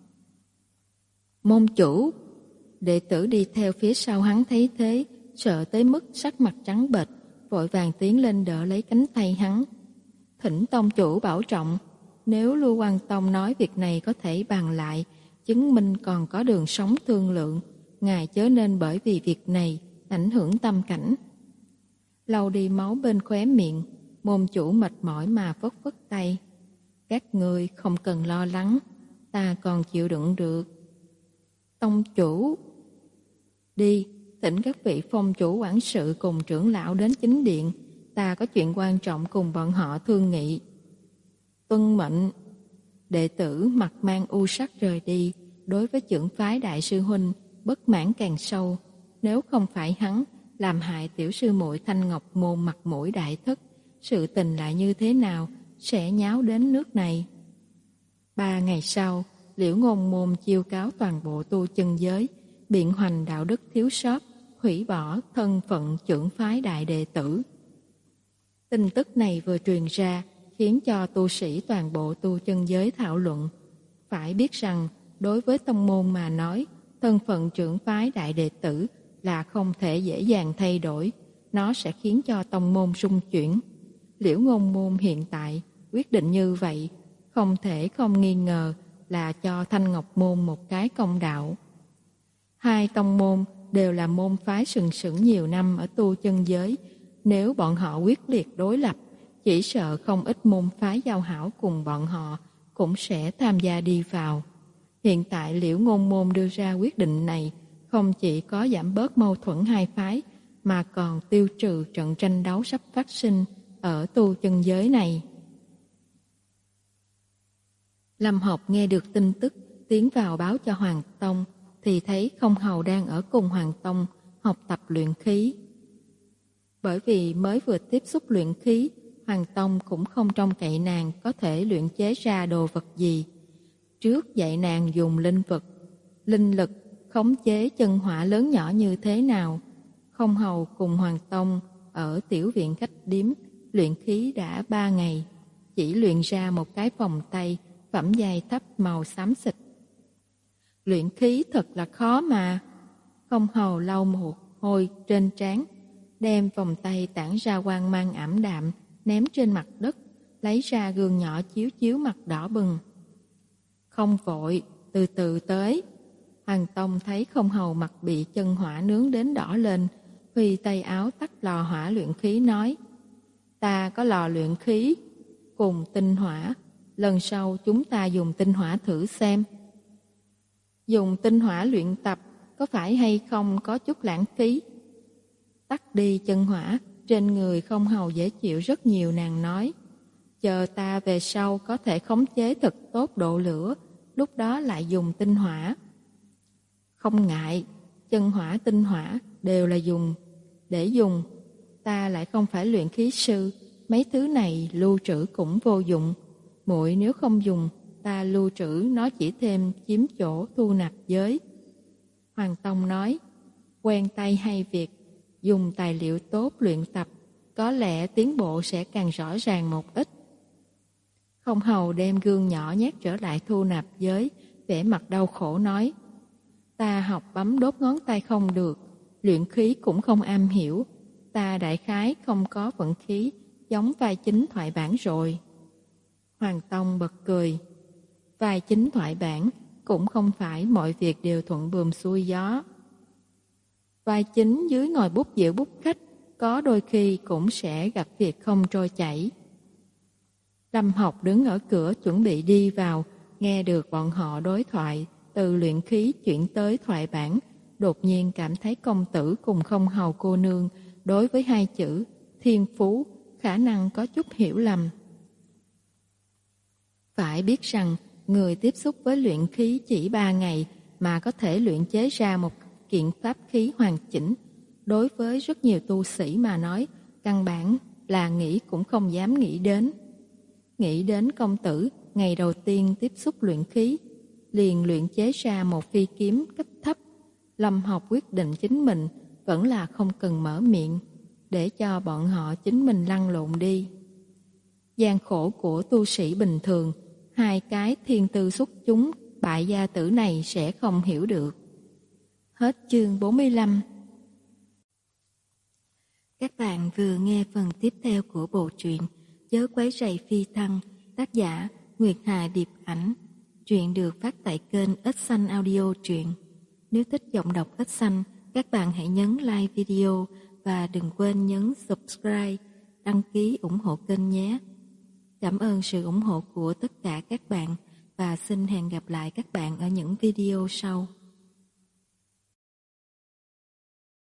Môn chủ! Đệ tử đi theo phía sau hắn thấy thế, sợ tới mức sắc mặt trắng bệch, vội vàng tiến lên đỡ lấy cánh tay hắn. Thỉnh tông chủ bảo trọng, nếu Lưu Quang Tông nói việc này có thể bàn lại, chứng minh còn có đường sống thương lượng, ngài chớ nên bởi vì việc này ảnh hưởng tâm cảnh. Lau đi máu bên khóe miệng, môn chủ mệt mỏi mà phất phất tay. Các ngươi không cần lo lắng, ta còn chịu đựng được. Tông chủ! Đi, thỉnh các vị phong chủ quản sự cùng trưởng lão đến chính điện, ta có chuyện quan trọng cùng bọn họ thương nghị. Tuân mệnh! Đệ tử mặt mang u sắc rời đi, đối với trưởng phái đại sư huynh bất mãn càng sâu. Nếu không phải hắn làm hại tiểu sư muội Thanh Ngọc Môn mặt mũi đại thất, sự tình lại như thế nào sẽ nháo đến nước này. Ba ngày sau, Liễu Ngôn Môn chiêu cáo toàn bộ tu chân giới, biện hoành đạo đức thiếu sót, hủy bỏ thân phận trưởng phái đại đệ tử. Tin tức này vừa truyền ra, khiến cho tu sĩ toàn bộ tu chân giới thảo luận. Phải biết rằng, đối với tông môn mà nói, thân phận trưởng phái đại đệ tử là không thể dễ dàng thay đổi, nó sẽ khiến cho tông môn rung chuyển. Liễu Ngôn Môn hiện tại quyết định như vậy, không thể không nghi ngờ là cho Thanh Ngọc Môn một cái công đạo. Hai tông môn đều là môn phái sừng sững nhiều năm ở tu chân giới, nếu bọn họ quyết liệt đối lập, chỉ sợ không ít môn phái giao hảo cùng bọn họ cũng sẽ tham gia đi vào. Hiện tại Liễu Ngôn Môn đưa ra quyết định này, không chỉ có giảm bớt mâu thuẫn hai phái, mà còn tiêu trừ trận tranh đấu sắp phát sinh ở tu chân giới này. Lâm Học nghe được tin tức, tiến vào báo cho Hoàng Tông, thì thấy Không Hầu đang ở cùng Hoàng Tông học tập luyện khí. Bởi vì mới vừa tiếp xúc luyện khí, Hoàng Tông cũng không trông cậy nàng có thể luyện chế ra đồ vật gì. Trước dạy nàng dùng linh vật, linh lực, khống chế chân hỏa lớn nhỏ như thế nào. Không Hầu cùng Hoàng Tông ở tiểu viện khách điếm luyện khí đã ba ngày, chỉ luyện ra một cái vòng tay phẩm giai thấp màu xám xịt. Luyện khí thật là khó mà. Không Hầu lau một hôi trên trán, đem vòng tay tản ra quang mang ảm đạm ném trên mặt đất, lấy ra gương nhỏ chiếu chiếu mặt đỏ bừng. Không vội, từ từ tới. Hoàng Tông thấy Không Hầu mặt bị chân hỏa nướng đến đỏ lên, huy tay áo tắt lò hỏa luyện khí nói, ta có lò luyện khí cùng tinh hỏa, lần sau chúng ta dùng tinh hỏa thử xem. Dùng tinh hỏa luyện tập có phải hay không có chút lãng phí? Tắt đi chân hỏa, trên người Không Hầu dễ chịu rất nhiều. Nàng nói, chờ ta về sau có thể khống chế thật tốt độ lửa, lúc đó lại dùng tinh hỏa. Không ngại, chân hỏa tinh hỏa đều là dùng để dùng, ta lại không phải luyện khí sư, mấy thứ này lưu trữ cũng vô dụng. Muội nếu không dùng, ta lưu trữ nó chỉ thêm chiếm chỗ thu nạp giới. Hoàng Tông nói, quen tay hay việc, dùng tài liệu tốt luyện tập, có lẽ tiến bộ sẽ càng rõ ràng một ít. Không hầu đem gương nhỏ nhét trở lại thu nạp giới, vẻ mặt đau khổ nói, ta học bấm đốt ngón tay không được, luyện khí cũng không am hiểu, ta đại khái không có vận khí, giống vai chính thoại bản rồi. Hoàng Tông bật cười, vai chính thoại bản cũng không phải mọi việc đều thuận buồm xuôi gió. Vai chính dưới ngòi bút diệu bút khách, có đôi khi cũng sẽ gặp việc không trôi chảy. Lâm Học đứng ở cửa chuẩn bị đi vào, nghe được bọn họ đối thoại, từ luyện khí chuyển tới thoại bản, đột nhiên cảm thấy công tử cùng không hầu cô nương đối với hai chữ thiên phú khả năng có chút hiểu lầm. Phải biết rằng người tiếp xúc với luyện khí chỉ ba ngày mà có thể luyện chế ra một kiện pháp khí hoàn chỉnh, đối với rất nhiều tu sĩ mà nói, căn bản là nghĩ cũng không dám nghĩ đến. Nghĩ đến công tử ngày đầu tiên tiếp xúc luyện khí, liền luyện chế ra một phi kiếm cấp thấp, Lâm Học quyết định chính mình vẫn là không cần mở miệng, để cho bọn họ chính mình lăn lộn đi. Gian khổ của tu sĩ bình thường, hai cái thiên tư xuất chúng bại gia tử này sẽ không hiểu được. Hết chương bốn mươi lăm. Các bạn vừa nghe phần tiếp theo của bộ truyện Chớ quấy rầy phi thăng, tác giả Nguyệt Hà Điệp Ảnh. Truyện được phát tại kênh Ếch Xanh Audio Truyện. Nếu thích giọng đọc Ếch Xanh, các bạn hãy nhấn like video và đừng quên nhấn subscribe, đăng ký ủng hộ kênh nhé. Cảm ơn sự ủng hộ của tất cả các bạn và xin hẹn gặp lại các bạn ở những video sau.